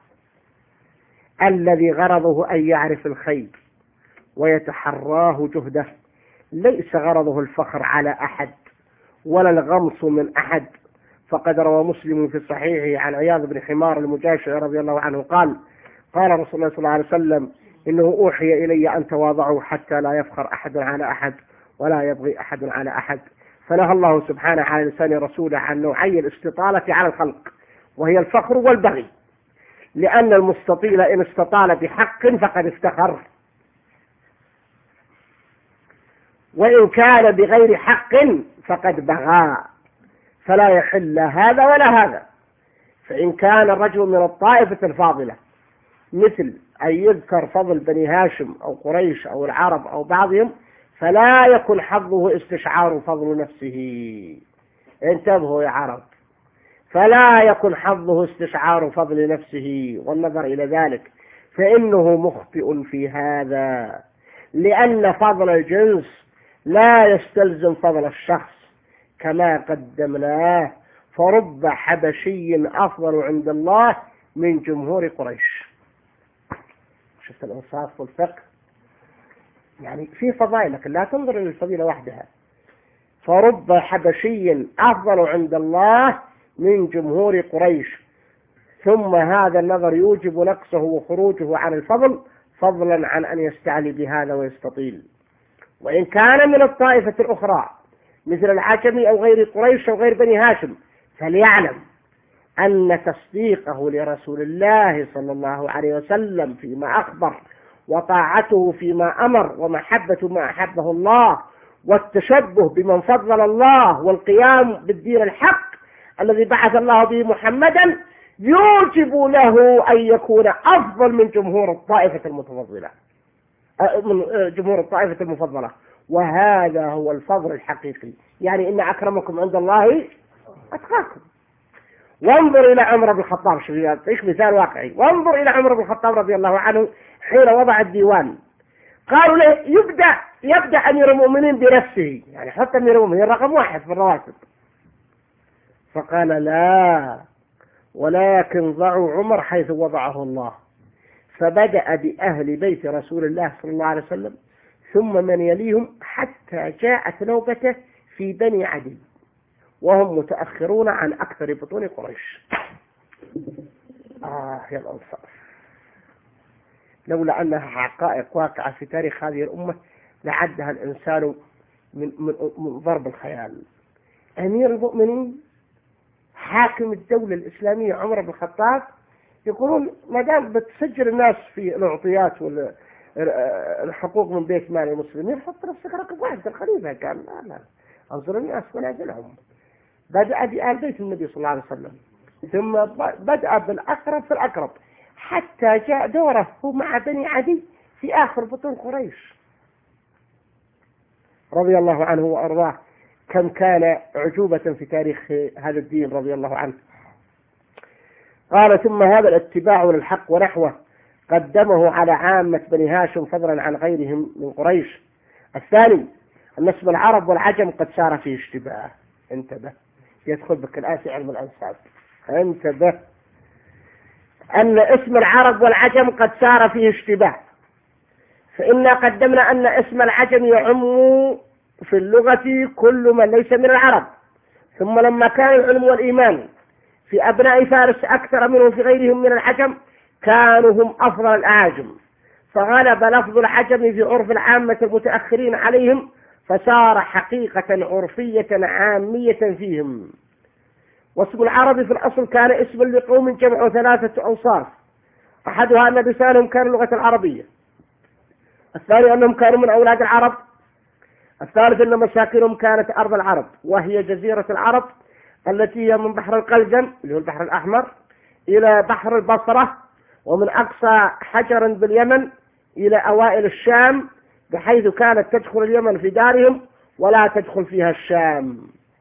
الذي غرضه أن يعرف الخير ويتحراه جهده، ليس غرضه الفخر على أحد ولا الغمص من أحد. فقد روى مسلم في صحيحه عن عياض بن حمار المجاشع رضي الله عنه قال: قال رسول الله صلى الله عليه وسلم: إنه أوحي إلي أن تواضعوا حتى لا يفخر أحد على أحد ولا يبغي أحد على أحد. فنهى الله سبحانه على لسان رسوله عن نوعي الاستطالة على الخلق، وهي الفخر والبغي، لأن المستطيل إن استطال بحق فقد افتخر، وإن كان بغير حق فقد بغى، فلا يحل هذا ولا هذا. فإن كان الرجل من الطائفة الفاضلة مثل أن يذكر فضل بني هاشم أو قريش أو العرب أو بعضهم، فلا يكن حظه استشعار فضل نفسه. انتبهوا يا عرب، فلا يكن حظه استشعار فضل نفسه والنظر إلى ذلك، فإنه مخطئ في هذا، لأن فضل الجنس لا يستلزم فضل الشخص كما قدمناه. فرب حبشي أفضل عند الله من جمهور قريش. شفت الإنصاف والفقه، يعني في فضائل، لكن لا تنظر إلى الفضيلة وحدها. فرب حبشي أفضل عند الله من جمهور قريش، ثم هذا النظر يوجب نقصه وخروجه عن الفضل، فضلا عن أن يستعلي بهذا ويستطيل. وإن كان من الطائفة الأخرى مثل العجمي أو غير قريش أو غير بني هاشم، فليعلم أن تصديقه لرسول الله صلى الله عليه وسلم فيما أخبر، وطاعته فيما أمر، ومحبة ما أحبه الله، والتشبه بمن فضل الله، والقيام بالدين الحق الذي بعث الله به محمدا، يوجب له أن يكون أفضل من جمهور الطائفة المتفضلة، من جمهور الطائفة المفضلة. وهذا هو الفضل الحقيقي، يعني إن أكرمكم عند الله أتقاكم. وانظر إلى عمر بن الخطاب، شوف إيش مثال واقعي. وانظر إلى عمر بن الخطاب رضي الله عنه حين وضع الديوان، قالوا له يبدأ يبدأ أمير المؤمنين بنفسه، يعني حتى أمير المؤمنين رقم واحد في الرواتب. فقال لا، ولكن ضعوا عمر حيث وضعه الله. فبدأ بأهل بيت رسول الله صلى الله عليه وسلم، ثم من يليهم، حتى جاءت نوبته في بني عدي، وهم متأخرون عن أكثر بطون قريش. آه يا الأنصار، لولا أنها حقائق واقعة في تاريخ هذه الأمة لعدها الإنسان من, من, من ضرب الخيال. أمير المؤمنين حاكم الدولة الإسلامية عمر بن الخطاب يقولون ما دام بتسجل الناس في الأعطيات والحقوق من بيت مال المسلمين، حط نفسك رقم واحد. الخليفة كان لا لا أنظر الناس ونازلهم. بدأ بآل بيت النبي صلى الله عليه وسلم، ثم بدأ بالأقرب في الأقرب، حتى جاء دوره هو مع بني عدي في آخر بطون قريش رضي الله عنه وأرضاه. كم كان عجوبة في تاريخ هذا الدين رضي الله عنه. قال ثم هذا الاتباع للحق ونحوه قدمه على عامة بني هاشم فضلا عن غيرهم من قريش. الثاني أن اسم العرب والعجم قد صار فيه اشتباه. انتبه، يدخل بك الآن في علم الأنساب. انتبه أن اسم العرب والعجم قد صار فيه اشتباه، فإنا قدمنا أن اسم العجم يعم في اللغة كل من ليس من العرب، ثم لما كان العلم والإيمان في أبناء فارس أكثر منهم في غيرهم من العجم، كانوا هم أفضل الأعاجم، فغلب لفظ العجم في عرف العامة المتأخرين عليهم، فصار حقيقة عرفية عامية فيهم. واسم العرب في الأصل كان اسم لقوم جمعوا ثلاثة أوصاف، أحدها أن لسانهم كان اللغة العربية، الثاني أنهم كانوا من أولاد العرب، الثالث أن مساكنهم كانت أرض العرب، وهي جزيرة العرب التي هي من بحر القلزم اللي هو البحر الأحمر إلى بحر البصرة، ومن أقصى حجر باليمن إلى أوائل الشام، بحيث كانت تدخل اليمن في دارهم ولا تدخل فيها الشام.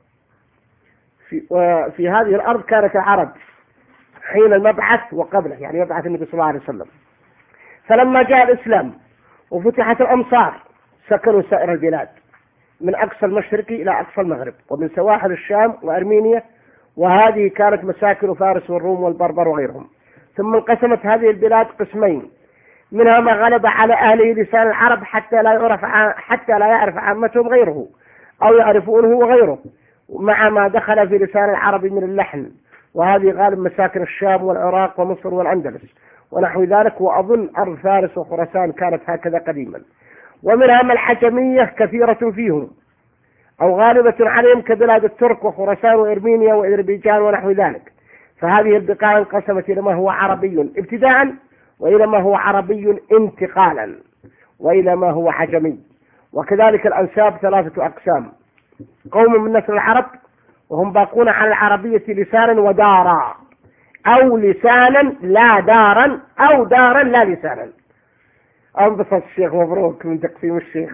في, وفي هذه الأرض كانت العرب حين المبعث وقبله، يعني مبعث النبي صلى الله عليه وسلم. فلما جاء الإسلام وفتحت الأمصار سكنوا سائر البلاد من أقصى المشرق إلى أقصى المغرب، ومن سواحل الشام وأرمينيا، وهذه كانت مساكن فارس والروم والبربر وغيرهم. ثم انقسمت هذه البلاد قسمين، منها ما غلب على أهله لسان العرب حتى لا يعرف حتى لا يعرف عامتهم غيره أو يعرفونه وغيره، مع ما دخل في لسان العرب من اللحن، وهذه غالب مساكن الشام والعراق ومصر والأندلس ونحو ذلك، وأظن أرض فارس وخراسان كانت هكذا قديما. ومنها ما الحجمية كثيرة فيهم أو غالبة عليهم كبلاد الترك وخراسان وإرمينيا وإذربيجان ونحو ذلك. فهذه البقاع انقسمت إلى ما هو عربي ابتداء، وإلى ما هو عربي انتقالا، وإلى ما هو عجمي. وكذلك الأنساب ثلاثة أقسام: قوم من نسل العرب وهم باقون على العربية لسانا ودارا، أو لسانا لا دارا، أو دارا لا لسانا. أنبسط الشيخ، مبروك من تقسيم الشيخ.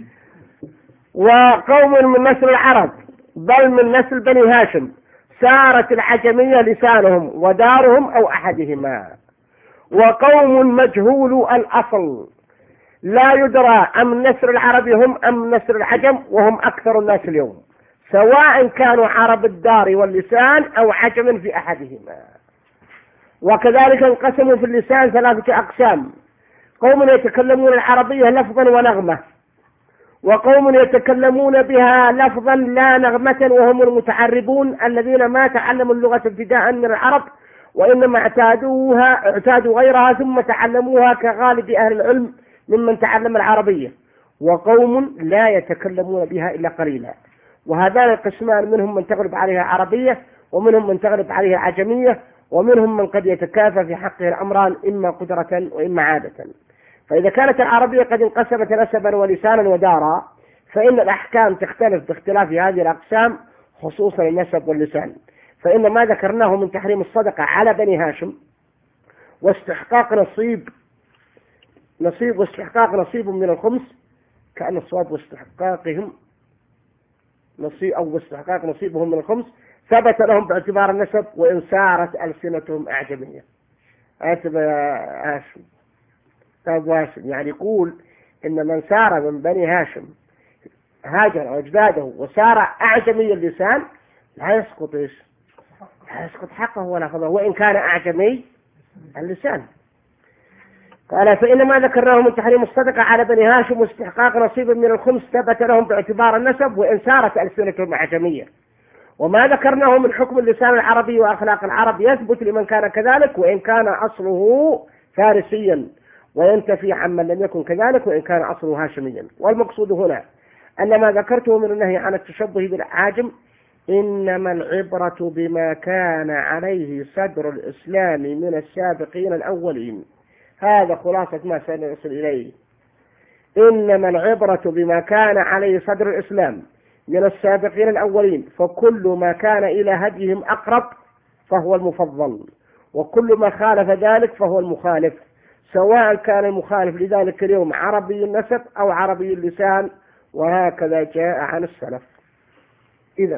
وقوم من نسل العرب بل من نسل بني هاشم سارت العجمية لسانهم ودارهم أو أحدهما. وقوم مجهول الأصل لا يدرى أم نسل العرب هم أم نسل العجم، وهم أكثر الناس اليوم، سواء كانوا عرب الدار واللسان أو عجم في أحدهما. وكذلك انقسموا في اللسان ثلاثة أقسام: قوم يتكلمون العربية لفظا ونغمة، وقوم يتكلمون بها لفظا لا نغمة وهم المتعربون الذين ما تعلموا اللغة ابتداء من العرب، وإنما اعتادوها اعتادوا غيرها ثم تعلموها كغالب أهل العلم ممن تعلم العربية. وقوم لا يتكلمون بها إلا قليلا. وهذان القسمان منهم من تغلب عليها عربية، ومنهم من تغلب عليها عجمية، ومنهم من قد يتكافى في حقه الأمران إما قدرة وإما عادة. فإذا كانت العربية قد انقسمت نسبا ولسانا ودارا، فإن الأحكام تختلف باختلاف هذه الأقسام، خصوصا النسب واللسان. فإن ما ذكرناه من تحريم الصدقة على بني هاشم واستحقاق نصيب نصيب واستحقاق نصيب من الخمس، كأن الصواب واستحقاقهم نصيب أو واستحقاق نصيبهم من الخمس، ثبت لهم باعتبار النسب وإن سارت ألسنتهم أعجمية. أتبع يا هاشم طيب هاشم، يعني يقول إن من سار من بني هاشم هاجر أجداده وسار أعجمي اللسان لا يسقط إيش؟ لا يسقط حقه ولا فضله وإن كان أعجمي اللسان. قال فإن ما ذكرناه من تحريم الصدقة على بني هاشم واستحقاق نصيب من الخمس ثبت لهم باعتبار النسب وإن سارت ألسنتهم أعجمية. وما ذكرناه من حكم اللسان العربي وأخلاق العرب يثبت لمن كان كذلك وإن كان أصله فارسيا، وينتفي عمن لم يكن كذلك وإن كان أصله هاشميا. والمقصود هنا أن ما ذكرته من النهي عن التشبه بالعاجم إنما العبرة بما كان عليه صدر الإسلام من السابقين الأولين. هذا خلاصة ما سنصل إليه. إنما العبرة بما كان عليه صدر الإسلام من السابقين الأولين، فكل ما كان إلى هديهم أقرب فهو المفضل، وكل ما خالف ذلك فهو المخالف، سواء كان المخالف لذلك اليوم عربي النسب أو عربي اللسان، وهكذا جاء عن السلف. إذن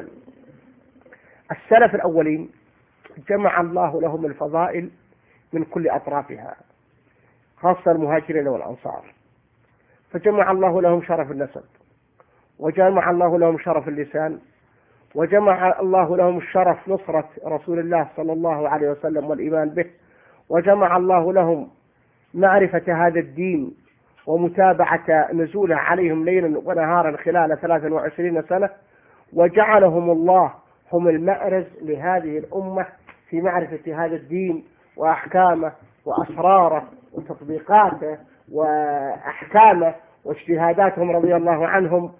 السلف الأولين جمع الله لهم الفضائل من كل أطرافها، خاصة المهاجرين والأنصار، فجمع الله لهم شرف النسب، وجمع الله لهم شرف اللسان، وجمع الله لهم الشرف نصرة رسول الله صلى الله عليه وسلم والإيمان به، وجمع الله لهم معرفة هذا الدين ومتابعة نزوله عليهم ليلا ونهارا خلال ثلاث وعشرين سنة، وجعلهم الله هم المأرز لهذه الأمة في معرفة هذا الدين وأحكامه وأسراره وتطبيقاته وأحكامه واجتهاداتهم رضي الله عنهم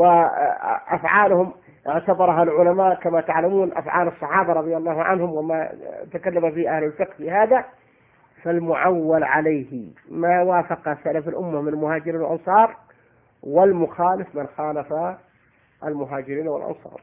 وأفعالهم اعتبرها العلماء كما تعلمون أفعال الصحابة رضي الله عنهم وما تكلم فيه أهل الفقه في هذا. فالمعول عليه ما وافق سلف الأمة من المهاجرين والأنصار، والمخالف من خالف المهاجرين والأنصار.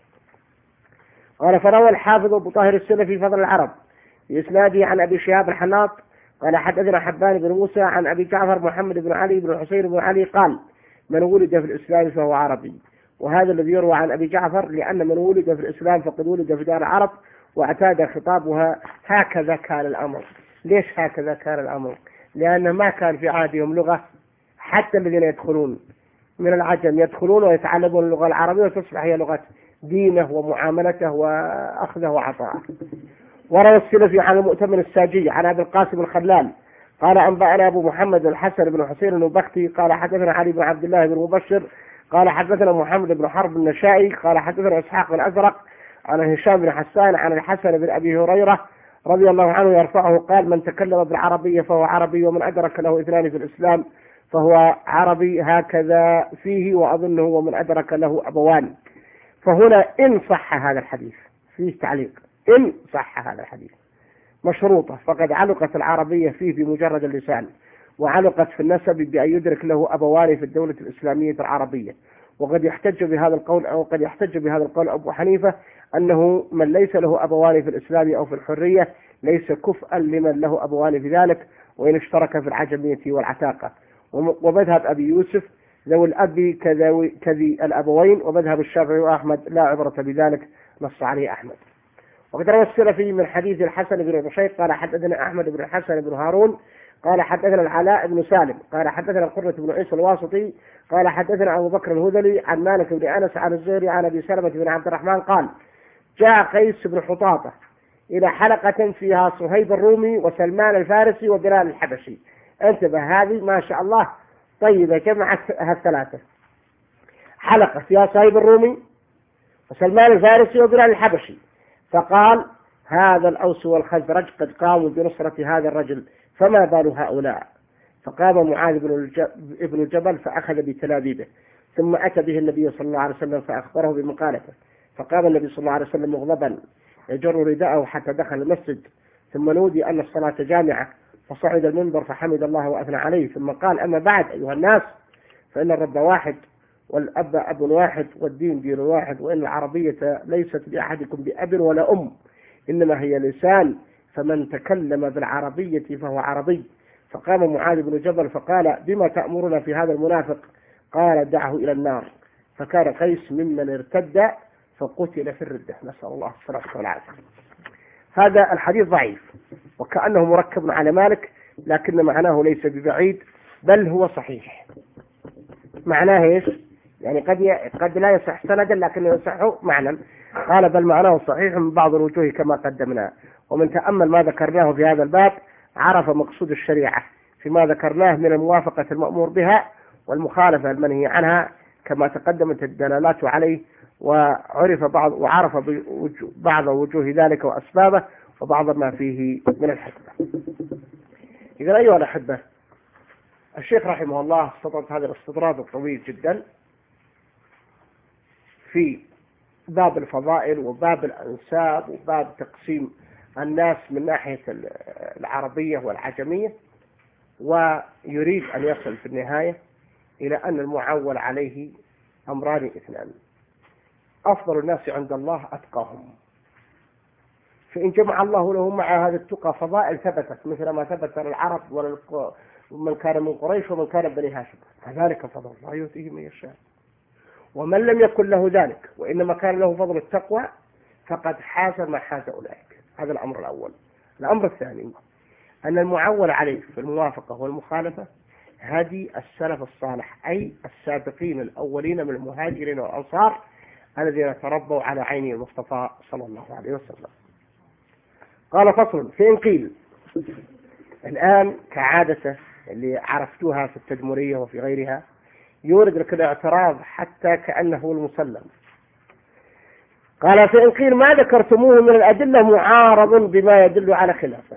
قال فروى الحافظ أبو طاهر السلفي في فضل العرب بإسناده عن أبي شهاب الحناط قال حدثنا حبان بن موسى عن أبي جعفر محمد بن علي بن حسين بن علي قال من ولد في الإسلام فهو عربي. وهذا الذي يروى عن أبي جعفر لأن من ولد في الإسلام فقد ولد في دار العرب، واعتاد خطابها هكذا كان الأمر. ليش هكذا كان الأمر؟ لأن ما كان في عادهم لغة، حتى الذين يدخلون من العجم يدخلون ويتعلمون اللغة العربية وتصبح هي لغة دينه ومعاملته وأخذه وعطاءه. وروى السلفي عن المؤتمن الساجي عن أبي القاسم الخلال قال أنبأنا أبو محمد الحسن بن حسين النبختي قال حدثنا علي بن عبد الله بن مبشر قال حدثنا محمد بن حرب النشائي قال حدثنا إسحاق بن أزرق عن هشام بن حسان عن الحسن بن أبي هريرة رضي الله عنه يرفعه قال من تكلم بالعربية فهو عربي، ومن أدرك له اثنان في الإسلام فهو عربي هكذا فيه، وأظنه ومن أدرك له أبوان. فهنا إن صح هذا الحديث فيه تعليق، إن صح هذا الحديث مشروطة، فقد علقت العربية فيه بمجرد اللسان، وعلقت في النسب بأن يدرك له أبوان في الدولة الإسلامية العربية. وقد يحتج بهذا القول أو قد يحتج بهذا القول أبو حنيفة أنه من ليس له أبوان في الإسلام أو في الحرية ليس كفءا لمن له أبوان في ذلك وإن اشترك في العجمية والعتاقة. ومذهب أبي يوسف ذوي الأب كذي الأبوين، ومذهب الشافعي وأحمد لا عبرة بذلك، نص عليه أحمد. وقد روى السلفي من حديث الحسن بن رشيد قال حدثنا أحمد بن الحسن بن هارون قال حدثنا العلاء بن سالم قال حدثنا القرة بن عيسى الواسطي قال حدثنا أبو بكر الهذلي عن مالك بن أنس عن الزهري عن أبي سلمة بن عبد الرحمن قال جاء قيس بن حطاطة إلى حلقة فيها صهيب الرومي وسلمان الفارسي وبلال الحبشي انتبه، هذه ما شاء الله طيبة جمعت هالثلاثة. حلقة فيها صهيب الرومي وسلمان الفارسي وبلال الحبشي، فقال هذا الأوس والخزرج قد قاموا بنصرة هذا الرجل فما بال هؤلاء. فقام معاذ بن الجبل فأخذ بتلابيبه، ثم أتى به النبي صلى الله عليه وسلم فأخبره بمقالته، فقام النبي صلى الله عليه وسلم مغضبا يجر رداءه حتى دخل المسجد، ثم نودي أن الصلاة جامعة، فصعد المنبر فحمد الله وأثنى عليه، ثم قال أما بعد أيها الناس، فإن الرب واحد والأب أب واحد والدين دين واحد، وإن العربية ليست لأحدكم بأب ولا أم، إنما هي لسان، فمن تكلم بالعربية فهو عربي. فقام معاذ بن جبل فقال بما تأمرنا في هذا المنافق؟ قال دعه إلى النار. فكان قيس ممن ارتد فقتل في الردة، نسأل الله السلامة والعافية. هذا الحديث ضعيف وكأنه مركب على مالك، لكن معناه ليس ببعيد بل هو صحيح. معناه ايش؟ يعني قد ي... قد لا يصح سندا لكنه يصح معنى. قال بل معناه صحيح من بعض الوجوه كما قدمنا. ومن تأمل ما ذكرناه في هذا الباب عرف مقصود الشريعة فيما ذكرناه من الموافقة المأمور بها والمخالفة المنهي عنها كما تقدمت الدلالات عليه، وعرف بعض وعرف بعض وجوه ذلك وأسبابه وبعض ما فيه من الحكمة. إذا أيها الأحبة، الشيخ رحمه الله استطرد هذا الاستطراد الطويل جدا في باب الفضائل وباب الأنساب وباب تقسيم الناس من ناحية العربية والعجمية، ويريد أن يصل في النهاية إلى أن المعول عليه أمران اثنان: أفضل الناس عند الله أتقاهم، فإن جمع الله له مع هذا التقى فضائل ثبتت مثل ما ثبت للعرب ومن كان من قريش ومن كان بني هاشم، فذلك فضل الله يؤتيه من يشاء. ومن لم يكن له ذلك وإنما كان له فضل التقوى فقد حاز ما حاز أولئك. هذا الأمر الأول. الأمر الثاني أن المعول عليه في الموافقة والمخالفة هدي السلف الصالح، أي السابقين الأولين من المهاجرين والأنصار الذين تربوا على عين المصطفى صلى الله عليه وسلم. قال فصل: فإن قيل، الآن كعادته اللي عرفتوها في التدمرية وفي غيرها يورد لك الاعتراض حتى كأنه المسلم. قال: فإن قيل ما ذكرتموه من الأدلة معارض بما يدل على خلافه،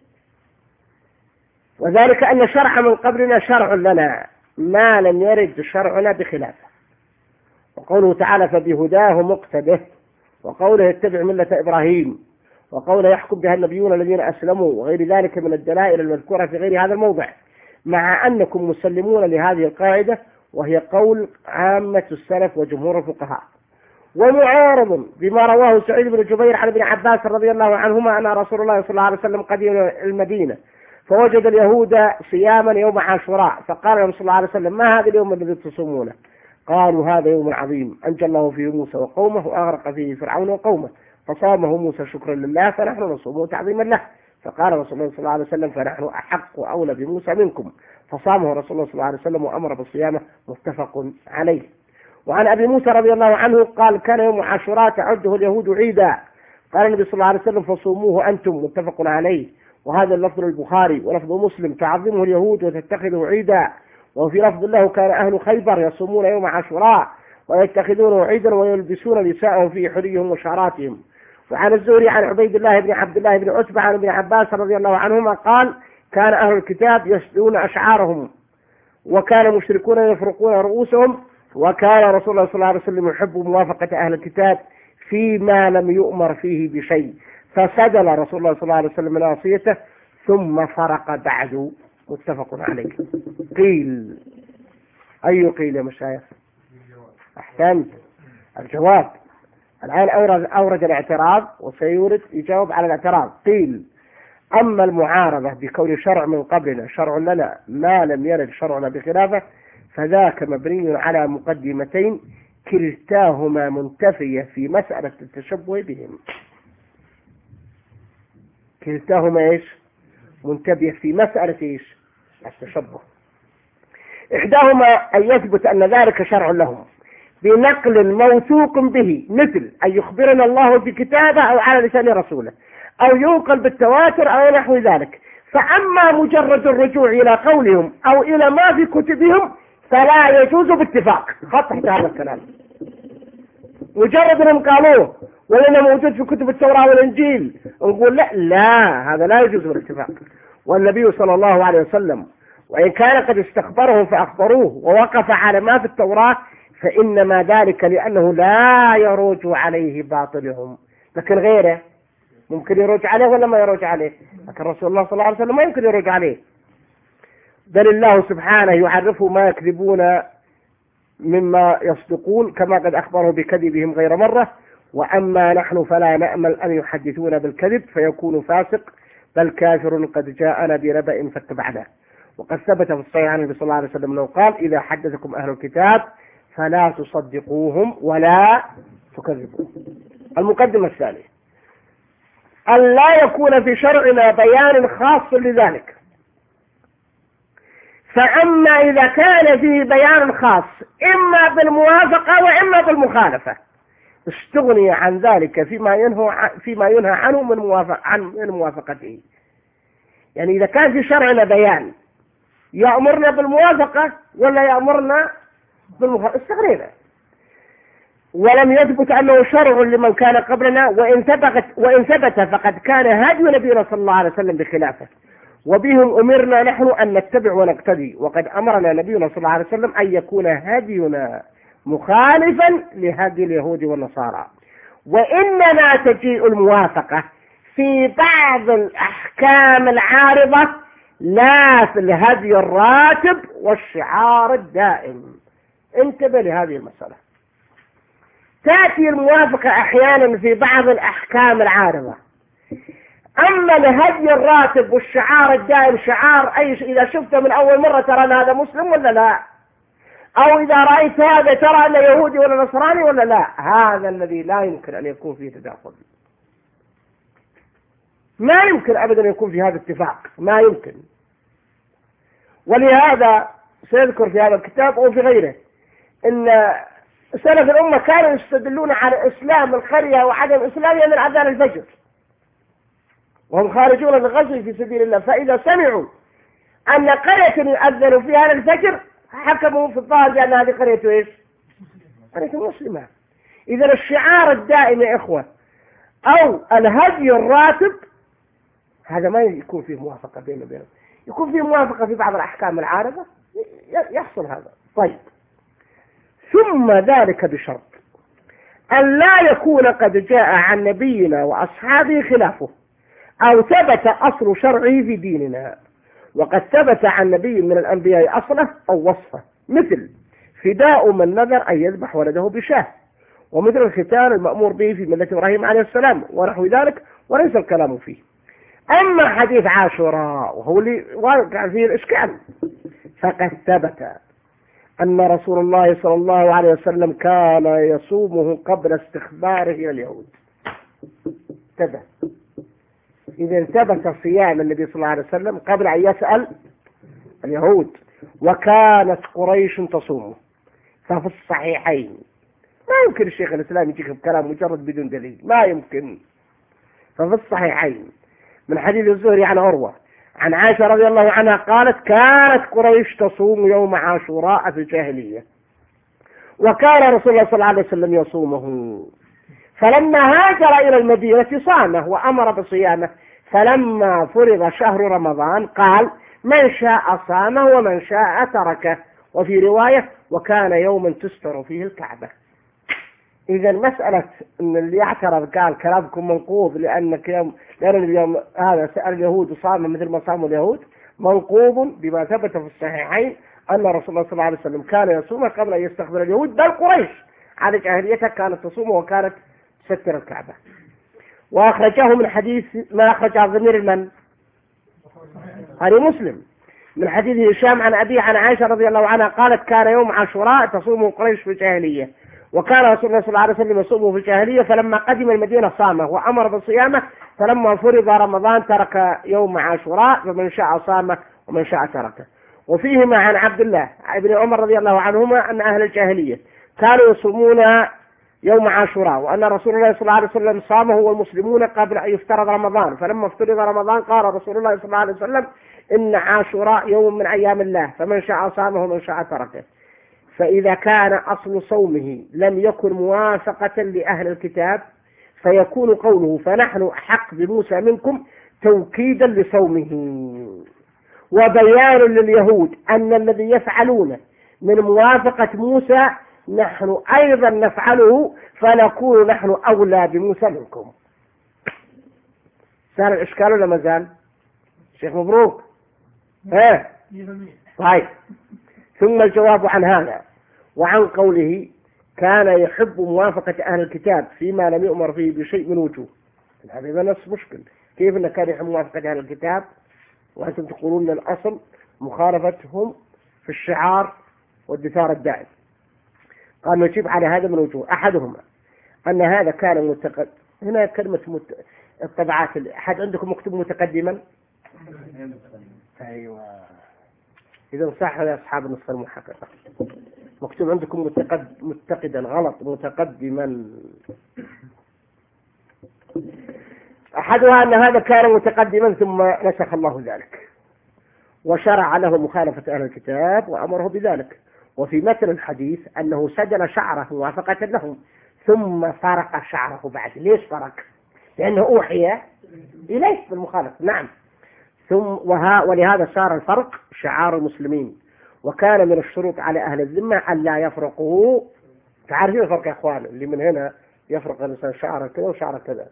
وذلك أن شرع من قبلنا شرع لنا ما لم يرد شرعنا بخلافه، وقوله تعالى فبهداه مقتده، وقوله اتبع ملة إبراهيم، وقوله يحكم بها النبيون الذين أسلموا، وغير ذلك من الدلائل المذكورة في غير هذا الموضع، مع أنكم مسلمون لهذه القاعدة وهي قول عامة السلف وجمهور الفقهاء. ومعارض بما رواه سعيد بن جبير عن ابن عباس رضي الله عنهما أن رسول الله صلى الله عليه وسلم قدم المدينة فوجد اليهود صياما يوم عاشوراء، فقال لهم صلى الله عليه وسلم: ما هذا اليوم الذي تصومونه؟ قالوا: هذا يوم عظيم أنجى الله فيه موسى وقومه وأغرق فيه فرعون وقومه، فصامه موسى شكرا لله فنحن نصومه تعظيما له. فقال رسول الله صلى الله عليه وسلم: فنحن أحق وأولى بموسى منكم، فصامه رسول الله صلى الله عليه وسلم وأمر بالصيامه، متفق عليه. وعن أبي موسى رضي الله عنه قال: كان يوم عاشوراء تعده اليهود عيدا، قال النبي صلى الله عليه وسلم: فصوموه أنتم، متفق عليه. وهذا اللفظ البخاري. ولفظ مسلم: تعظمه اليهود وتتخذه عيدا. وفي لفظ الله: كان أهل خيبر يصومون يوم عاشوراء ويتخذونه عيدا ويلبسون نساءهم في حليهم وشعراتهم. وعن الزهري عن عبيد الله بن عبد الله بن عتبة عن ابن عباس رضي الله عنهما قال: كان أهل الكتاب يسدون أشعارهم، وكان المشركون يفرقون رؤوسهم، وكان رسول الله صلى الله عليه وسلم يحب موافقة أهل الكتاب فيما لم يؤمر فيه بشيء، فسدل رسول الله صلى الله عليه وسلم ناصيته ثم فرق بعد، متفق عليه. قيل، أي قيل يا مشايخ؟ أحسنت، الجواب. الآن أورد, أورد الاعتراض وسيورد يجاوب على الاعتراض. قيل: أما المعارضة بكون شرع من قبلنا شرع لنا ما لم يرد شرعنا بخلافه فذاك مبني على مقدمتين كلتاهما منتفية في مسألة التشبه بهم. كلتاهما إيش؟ منتبه في مسألة إيش؟ التشبه. إحداهما أن يثبت أن ذلك شرع لهم بنقل موثوق به، مثل أن يخبرنا الله بكتابه أو على لسان رسوله، أو ينقل بالتواتر أو نحو ذلك، فأما مجرد الرجوع إلى قولهم أو إلى ما في كتبهم فلا يجوز باتفاق. خط تحت هذا الكلام. مجرد أنهم قالوه ولأنه موجود في كتب التوراة والإنجيل نقول لا لا، هذا لا يجوز بالاتفاق. والنبي صلى الله عليه وسلم وإن كان قد استخبرهم فأخبروه ووقف على ما في التوراة فإنما ذلك لأنه لا يروج عليه باطلهم، لكن غيره ممكن يروج عليه ولا ما يروج عليه، لكن رسول الله صلى الله عليه وسلم ما يمكن يروج عليه. بل الله سبحانه يعرفه ما يكذبون مما يصدقون كما قد أخبره بكذبهم غير مرة. وأما نحن فلا نأمل أن يحدثون بالكذب فيكون فاسق بل كافر قد جاءنا بنبأ فاتبعناه. وقد ثبت في الصحيح عن النبي صلى الله عليه وسلم أنه قال إذا حدثكم أهل الكتاب فلا تصدقوهم ولا تكذبوهم. المقدمة الثانية أن لا يكون في شرعنا بيان خاص لذلك. فأما إذا كان فيه بيان خاص إما بالموافقة وإما بالمخالفة استغني عن ذلك فيما ينهى فيما ينهى عنه من موافق عن من موافقته. يعني إذا كان في شرعنا بيان يأمرنا بالموافقة ولا يأمرنا بالمخالفة استغنينا. ولم يثبت أنه شرع لمن كان قبلنا، وإن ثبت وإن ثبت فقد كان هدي نبينا صلى الله عليه وسلم بخلافه، وبهم أمرنا نحن أن نتبع ونقتدي. وقد أمرنا نبينا صلى الله عليه وسلم أن يكون هدينا مخالفا لهدي اليهود والنصارى. وإنما تجيء الموافقة في بعض الأحكام العارضة لا في الهدي الراتب والشعار الدائم. انتبه لهذه المسألة. تأتي الموافقة أحيانا في بعض الأحكام العارضة، أما الهدي الراتب والشعار الدائم شعار أي إذا شفته من أول مرة ترى أن هذا مسلم ولا لا، أو إذا رأيت هذا ترى أنه يهودي ولا نصراني ولا لا. هذا الذي لا يمكن أن يكون فيه تداخل، ما يمكن أبدا أن يكون في هذا اتفاق، ما يمكن. ولهذا سيذكر في هذا الكتاب أو في غيره أن سلف الأمة كانوا يستدلون على إسلام القرية وعدم إسلامها من أذان الفجر وهم خارجون للغزو في سبيل الله، فإذا سمعوا أن قرية يؤذن فيها الفجر حكموا في الظاهر بأن هذه قرية إيش؟ قرية مسلمة. إذا الشعار الدائم يا إخوة أو الهدي الراتب هذا ما يكون فيه موافقة بينه وبينه، يكون فيه موافقة في بعض الأحكام العارضة يحصل هذا. طيب، ثم ذلك بشرط أن لا يكون قد جاء عن نبينا وأصحابه خلافه أو ثبت أصل شرعه في ديننا. وقد ثبت عن نبي من الأنبياء أصله أو وصفه، مثل فداء من نذر أن يذبح ولده بشاه، ومثل الختان المأمور به في ملة إبراهيم عليه السلام ونحو ذلك، وليس الكلام فيه. أما حديث عاشوراء وهو اللي واقع فيه الإشكال فقد ثبت أن رسول الله صلى الله عليه وسلم كان يصومه قبل استخباره إلى اليهود. ثبت. إذا ثبت صيام النبي صلى الله عليه وسلم قبل أن يسأل اليهود، وكانت قريش تصومه، ففي الصحيحين. ما يمكن الشيخ الإسلام يجيك بكلام مجرد بدون دليل، ما يمكن. ففي الصحيحين من حديث الزهري عن عروة عن عائشة رضي الله عنها قالت كانت قريش تصوم يوم عاشوراء في الجاهلية، وكان رسول الله صلى الله عليه وسلم يصومه، فلما هاجر إلى المدينة صامه وأمر بصيامه، فلما فرض شهر رمضان قال من شاء صامه ومن شاء تركه. وفي رواية وكان يوما تستر فيه الكعبة. إذا مسألة أن اللي يعترض قال كلامكم منقوض لأنك يوم لأن اليوم هذا سأل اليهود وصام مثل ما صاموا اليهود، منقوض بما ثبت في الصحيحين أن رسول الله صلى الله عليه وسلم كان يصوم قبل أن يستخبر اليهود، بل قريش على جاهليتها كانت تصوم وكانت تستر الكعبة. وأخرجه من حديث ما أخرجه ضمير من؟ هذا مسلم من حديث هشام عن أبي عن عائشة رضي الله عنها قالت كان يوم عاشوراء تصوم قريش في الجاهلية، وكان رسول الله صلى الله عليه وسلم يصومه في الجاهلية، فلما قدم المدينة صامه وأمر بصيامه، فلما فرض رمضان ترك يوم عاشوراء، فمن شاء صامه ومن شاء تركه. وفيهما عن عبد الله ابن عمر رضي الله عنهما أن أهل الجاهلية كانوا يصومون يوم عاشوراء، وأن رسول الله صلى الله عليه وسلم صامه والمسلمون قبل أن يفترض رمضان، فلما افترض رمضان قال رسول الله صلى الله عليه وسلم إن عاشوراء يوم من أيام الله فمن شاء صامه ومن شاء تركه. فإذا كان أصل صومه لم يكن موافقة لأهل الكتاب فيكون قوله فنحن أحق بموسى منكم توكيدا لصومه وبيان لليهود أن الذي يفعلون من موافقة موسى نحن أيضا نفعله، فنكون نحن أولى بموسى منكم. صار الإشكال ولا ما زال؟ شيخ مبروك. ها طيب. ثم الجواب عن هذا وعن قوله كان يحب موافقة أهل الكتاب فيما لم يؤمر فيه بشيء من وجوه. هذا نفس مشكل، كيف أنه كان يحب موافقة أهل الكتاب وأنتم تقولون أن الأصل مخالفتهم في الشعار والدثار الدائم؟ قال نجيب على هذا من وجوه. أحدهما أن هذا كان متقد، هنا كلمة مت... الطبعات، أحد عندكم مكتوب متقدما؟ أيوة، إذا صح يا أصحاب النسخة المحققة، مكتوب عندكم متقد... متقدا، غلط، متقدما. أحدها أن هذا كان متقدما ثم نسخ الله ذلك وشرع له مخالفة أهل الكتاب وأمره بذلك. وفي مثل الحديث أنه سجل شعره موافقة لهم ثم فرق شعره بعد. ليش فرق؟ لأنه أوحي إليه بالمخالفة. نعم. ثم وها ولهذا صار الفرق شعار المسلمين، وكان من الشروط على أهل الذمة أن لا يفرقوا. تعرفين الفرق يا أخوان اللي من هنا يفرق الإنسان شعره كذا وشعره كذا،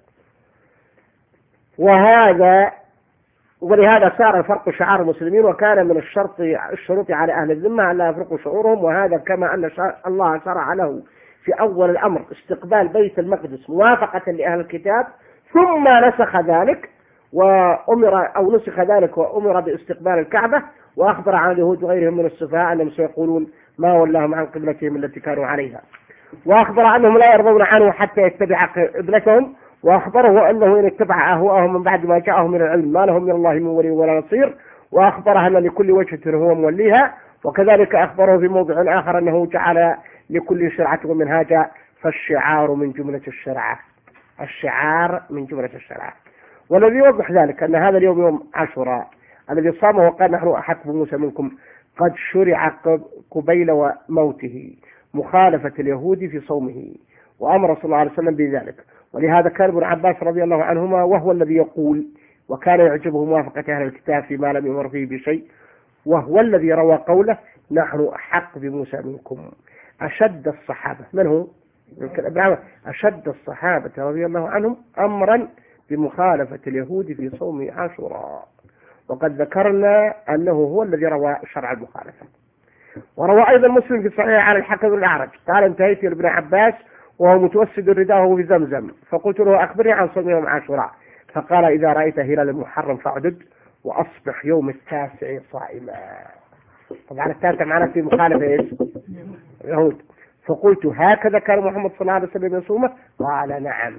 وهذا ولهذا صار الفرق شعار المسلمين، وكان من الشرط الشروط على أهل الذمة أن لا يفرقوا شعورهم. وهذا كما أن الله شرع له في أول الأمر استقبال بيت المقدس موافقة لأهل الكتاب ثم نسخ ذلك وأمر أو نسخ ذلك وأمر باستقبال الكعبة، وأخبر عن اليهود وغيرهم من السفهاء أنهم سيقولون ما ولاهم عن قبلتهم التي كانوا عليها، وأخبر أنهم لا يرضون عنه حتى يتبع قبلتهم، وأخبره أنه إن اتبع أهواءهم من بعد ما جاءهم من العلم ما لهم من الله من ولي ولا نصير، وأخبره أن لكل وجهة هو موليها. وكذلك أخبره في موضع آخر أنه جعل لكل شرعة ومنهاجا، فالشعار من جملة الشرعة، الشعار من جملة الشرعة. والذي يوضح ذلك أن هذا اليوم يوم عاشوراء الذي صامه وقال نحن أحق بموسى منكم قد شرع قبيل موته مخالفة اليهود في صومه، وأمر صلى الله عليه وسلم بذلك. ولهذا كان ابن عباس رضي الله عنهما وهو الذي يقول وكان يعجبه موافقة أهل الكتاب فيما لم يمر فيه بشيء، وهو الذي روى قوله نحن أحق بموسى منكم. أشد الصحابة من هو؟ أشد الصحابة رضي الله عنهم أمرا بمخالفة اليهود في صوم عاشوراء، وقد ذكرنا أنه هو الذي روى شرع المخالفة. وروى أيضا مسلم في صحيح عن الحكم بن الأعرج قال انتهيت لابن عباس وهو متوسد رداءه في زمزم فقلت له أخبرني عن صوم يوم عاشوراء، فقال إذا رأيت هلال المحرم فاعدد وأصبح يوم التاسع صائما. طبعا التاسع معنا في مخالفة إيش؟ اليهود. فقلت هكذا كان محمد صلى الله عليه وسلم يصومه؟ قال نعم.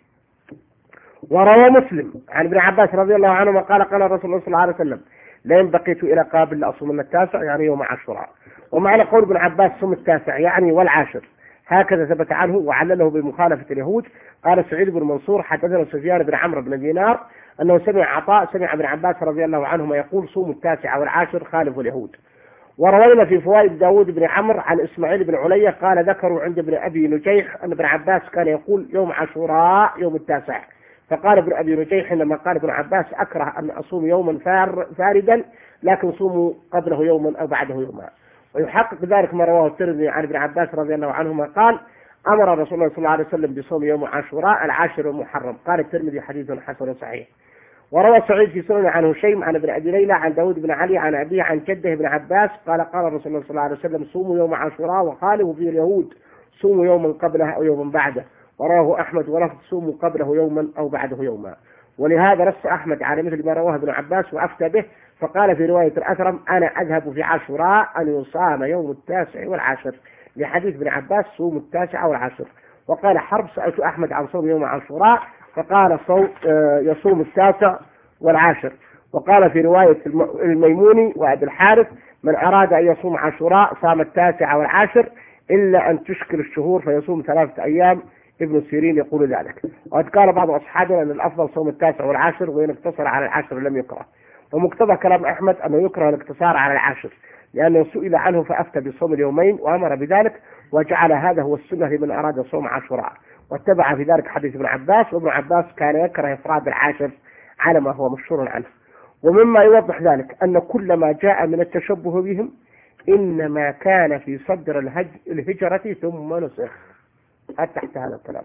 وروى مسلم عن ابن عباس رضي الله عنهما قال قال الرسول الله صلى الله عليه وسلم لئن بقيت إلى قابل لأصومن التاسع يعني يوم عاشوراء. ومعنى قول ابن عباس صوم التاسع يعني والعاشر هكذا ثبت عنه وعلله بمخالفة اليهود. قال سعيد بن منصور حدثنا سفيان بن عمرو بن دينار أنه سمع عطاء سمع ابن عباس رضي الله عنهما يقول صوم التاسع والعاشر خالف اليهود. وروينا في فوائد داود بن عمرو عن إسماعيل بن علية قال ذكروا عند ابن أبي نجيح أن ابن عباس كان يقول يوم عاشوراء يوم التاسع، فقال ابن أبي نجيح حينما قال ابن عباس أكره أن أصوم يوما فار فاردا لكن صوموا قبله يوما أو بعده يوما. ويحقق ذلك ما رواه الترمذي عن ابن عباس رضي الله عنهما قال أمر رسول الله صلى الله عليه وسلم بصوم يوم عاشوراء العاشر المحرم. قال الترمذي حديث حسن صحيح. وروى سعيد في سنن عن هشيم عن ابن أبي ليلى عن داود بن علي عن أبيه عن جده ابن عباس قال قال رسول الله صلى الله عليه وسلم صوموا يوم عاشوراء وخالفوا فيه اليهود صوموا يوما قبله أو يوما بعده. وراه أحمد ولفظ صوموا قبله يوما أو بعده يوما. ولهذا نص أحمد على مثل ما رواه ابن عباس وأفتى به، فقال في رواية الأثرم أنا أذهب في عاشوراء أن يصام يوم التاسع والعاشر لحديث ابن عباس صوم التاسع والعاشر. وقال حرب سألت أحمد عن صوم يوم عاشوراء فقال صوم يصوم التاسع والعاشر. وقال في رواية الميموني وأبي الحارث من أراد أن يصوم عاشوراء صام التاسع والعاشر إلا أن تشكل الشهور فيصوم ثلاثة أيام. ابن سيرين يقول ذلك. وقد قال بعض أصحابنا أن الأفضل صوم التاسع والعاشر، وإن اقتصر على العاشر لم يكره. ومقتضى كلام أحمد أنه يكره الاقتصار على العاشر، لأنه سئل عنه فأفتى بصوم اليومين وأمر بذلك، وجعل هذا هو السنة لمن أراد صوم عاشوراء، واتبع في ذلك حديث ابن عباس. وابن عباس كان يكره إفراد العاشر على ما هو مشهور عنه. ومما يوضح ذلك أن كل ما جاء من التشبه بهم إنما كان في صدر الهج... الهجرة ثم نسخ. تحت هذا الكلام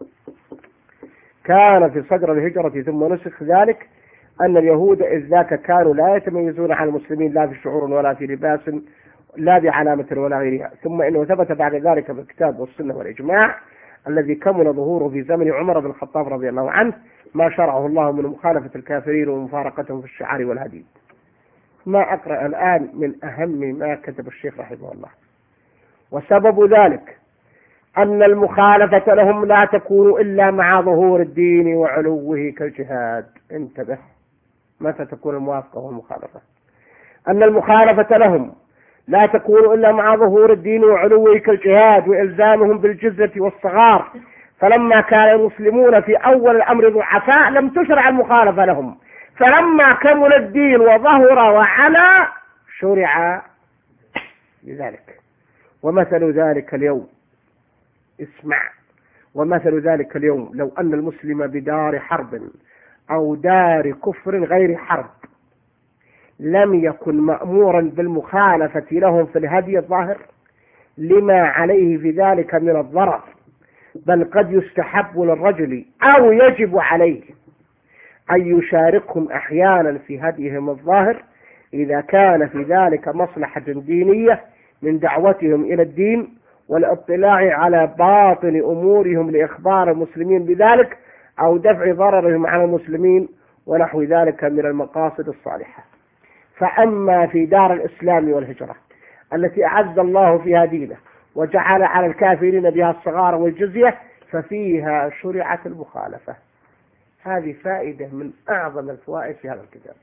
كان في صدر الهجرة ثم نسخ، ذلك أن اليهود إذ ذاك كانوا لا يتميزون عن المسلمين لا في شعور ولا في لباس لا بعلامة ولا غيرها. ثم إنه ثبت بعد ذلك بالكتاب والسنة والإجماع الذي كمل ظهوره في زمن عمر بن الخطاب رضي الله عنه ما شرعه الله من مخالفة الكافرين ومفارقتهم في الشعار والهدي. ما أقرأ الآن من أهم ما كتب الشيخ رحمه الله. وسبب ذلك أن المخالفة لهم لا تكون إلا مع ظهور الدين وعلوه كالجهاد. انتبه، متى تكون الموافقة والمخالفة؟ أن المخالفة لهم لا تكون إلا مع ظهور الدين وعلوه كالجهاد وإلزامهم بالجزية والصغار. فلما كان المسلمون في أول الأمر ضعفاء لم تشرع المخالفة لهم، فلما كمل الدين وظهر وعلى شرع لذلك. ومثل ذلك اليوم، اسمع، ومثل ذلك اليوم لو أن المسلم بدار حرب أو دار كفر غير حرب لم يكن مأمورا بالمخالفة لهم في الهدي الظاهر لما عليه في ذلك من الضرر، بل قد يستحب للرجل أو يجب عليه أن يشاركهم أحيانا في هديهم الظاهر إذا كان في ذلك مصلحة دينية من دعوتهم إلى الدين والاطلاع على باطن أمورهم لإخبار المسلمين بذلك أو دفع ضررهم على المسلمين ونحو ذلك من المقاصد الصالحة. فأما في دار الإسلام والهجرة التي أعز الله فيها دينه وجعل على الكافرين بها الصغار والجزية ففيها شرعت المخالفة. هذه فائدة من أعظم الفوائد في هذا الكتاب.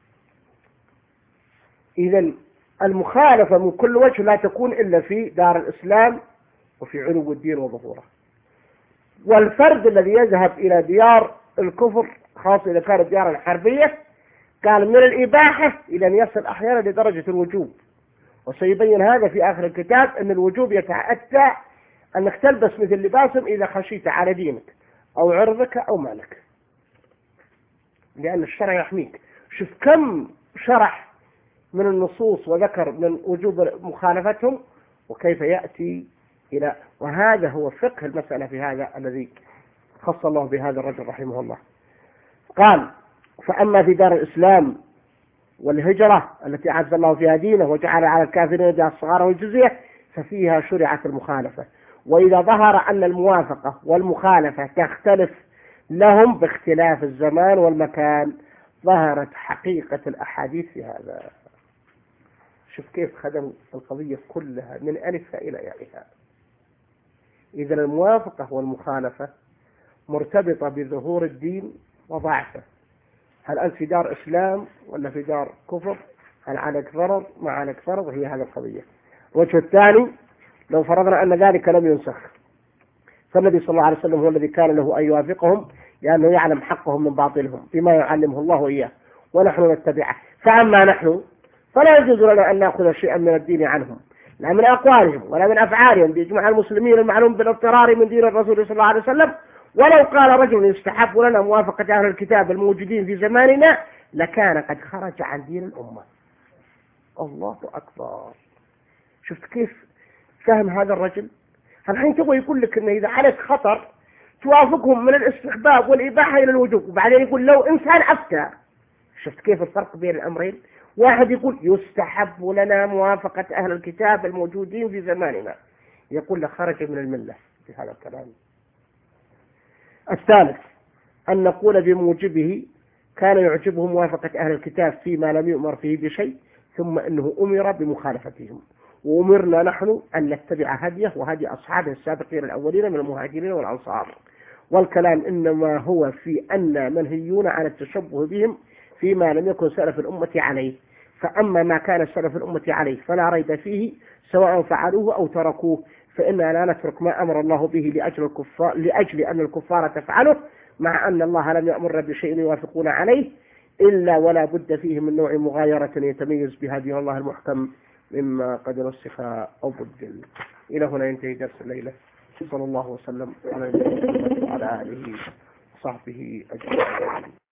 إذن المخالفة من كل وجه لا تكون إلا في دار الإسلام وفي علو الدين وظهوره. والفرد الذي يذهب إلى ديار الكفر خاصة إذا كانت ديارا حربية قال من الإباحة إلى أن يصل أحيانا لدرجة الوجوب، وسيبين هذا في آخر الكتاب أن الوجوب يتأتى أنك تلبس مثل لباسهم إذا خشيت على دينك أو عرضك أو مالك، لأن الشرع يحميك. شوف كم شرح من النصوص وذكر من وجوب مخالفتهم وكيف يأتي إلى، وهذا هو فقه المسألة في هذا الذي خص الله بهذا الرجل رحمه الله. قال فأما في دار الإسلام والهجرة التي أعز الله فيها دينه وجعل على الكافرين بها الصغار والجزية ففيها شرعت المخالفة. وإذا ظهر أن الموافقة والمخالفة تختلف لهم باختلاف الزمان والمكان ظهرت حقيقة الأحاديث في هذا. شوف كيف خدم القضية كلها من ألفها إلى يائها. إذا الموافقة والمخالفة مرتبطة بظهور الدين وضعفه. هل أنت في دار إسلام ولا في دار كفر؟ هل عليك ضرر ما عليك فرض؟ هي هذه القضية. الوجه الثاني لو فرضنا أن ذلك لم ينسخ فالنبي صلى الله عليه وسلم هو الذي كان له أن يوافقهم لأنه يعلم حقهم من باطلهم بما يعلمه الله إياه ونحن نتبعه. فأما نحن فلا يجوز لنا أن نأخذ شيئا من الدين عنهم لا من أقوالهم ولا من أفعالهم بإجماع المسلمين المعلوم بالاضطرار من دين الرسول صلى الله عليه وسلم. ولو قال رجل يستحب لنا موافقة أهل الكتاب الموجودين في زماننا لكان قد خرج عن دين الأمة. الله أكبر. شفت كيف فهم هذا الرجل؟ الحين تبغى يقول لك إنه إذا عليك خطر توافقهم من الاستحباب والإباحة إلى الوجوب، وبعدين يقول لو إنسان أفتى. شفت كيف الفرق بين الأمرين؟ واحد يقول يستحب لنا موافقة أهل الكتاب الموجودين في زماننا، يقول له خرج من الملة في هذا الكلام. الثالث أن نقول بموجبه كان يعجبه موافقة أهل الكتاب فيما لم يؤمر فيه بشيء ثم أنه أمر بمخالفتهم، وأمرنا نحن أن نتبع هديه وهدي أصحابه السابقين الأولين من المهاجرين والأنصار. والكلام إنما هو في أن منهيون عن التشبه بهم فيما لم يكن سلف الأمة عليه. فأما ما كان سلف الأمة عليه فلا ريب فيه سواء فعلوه أو تركوه، فإننا لا نترك ما أمر الله به لأجل الكفار لأجل أن الكفار تفعله، مع أن الله لم يأمر بشيء يوافقون عليه إلا ولا بد فيه من نوع مغايرة يتميز بها دين الله المحكم مما قد نسخ أو بدل. إلى هنا ينتهي درس الليلة. صلى الله وسلم على نبينا محمد وعلى آله وصحبه أجمعين.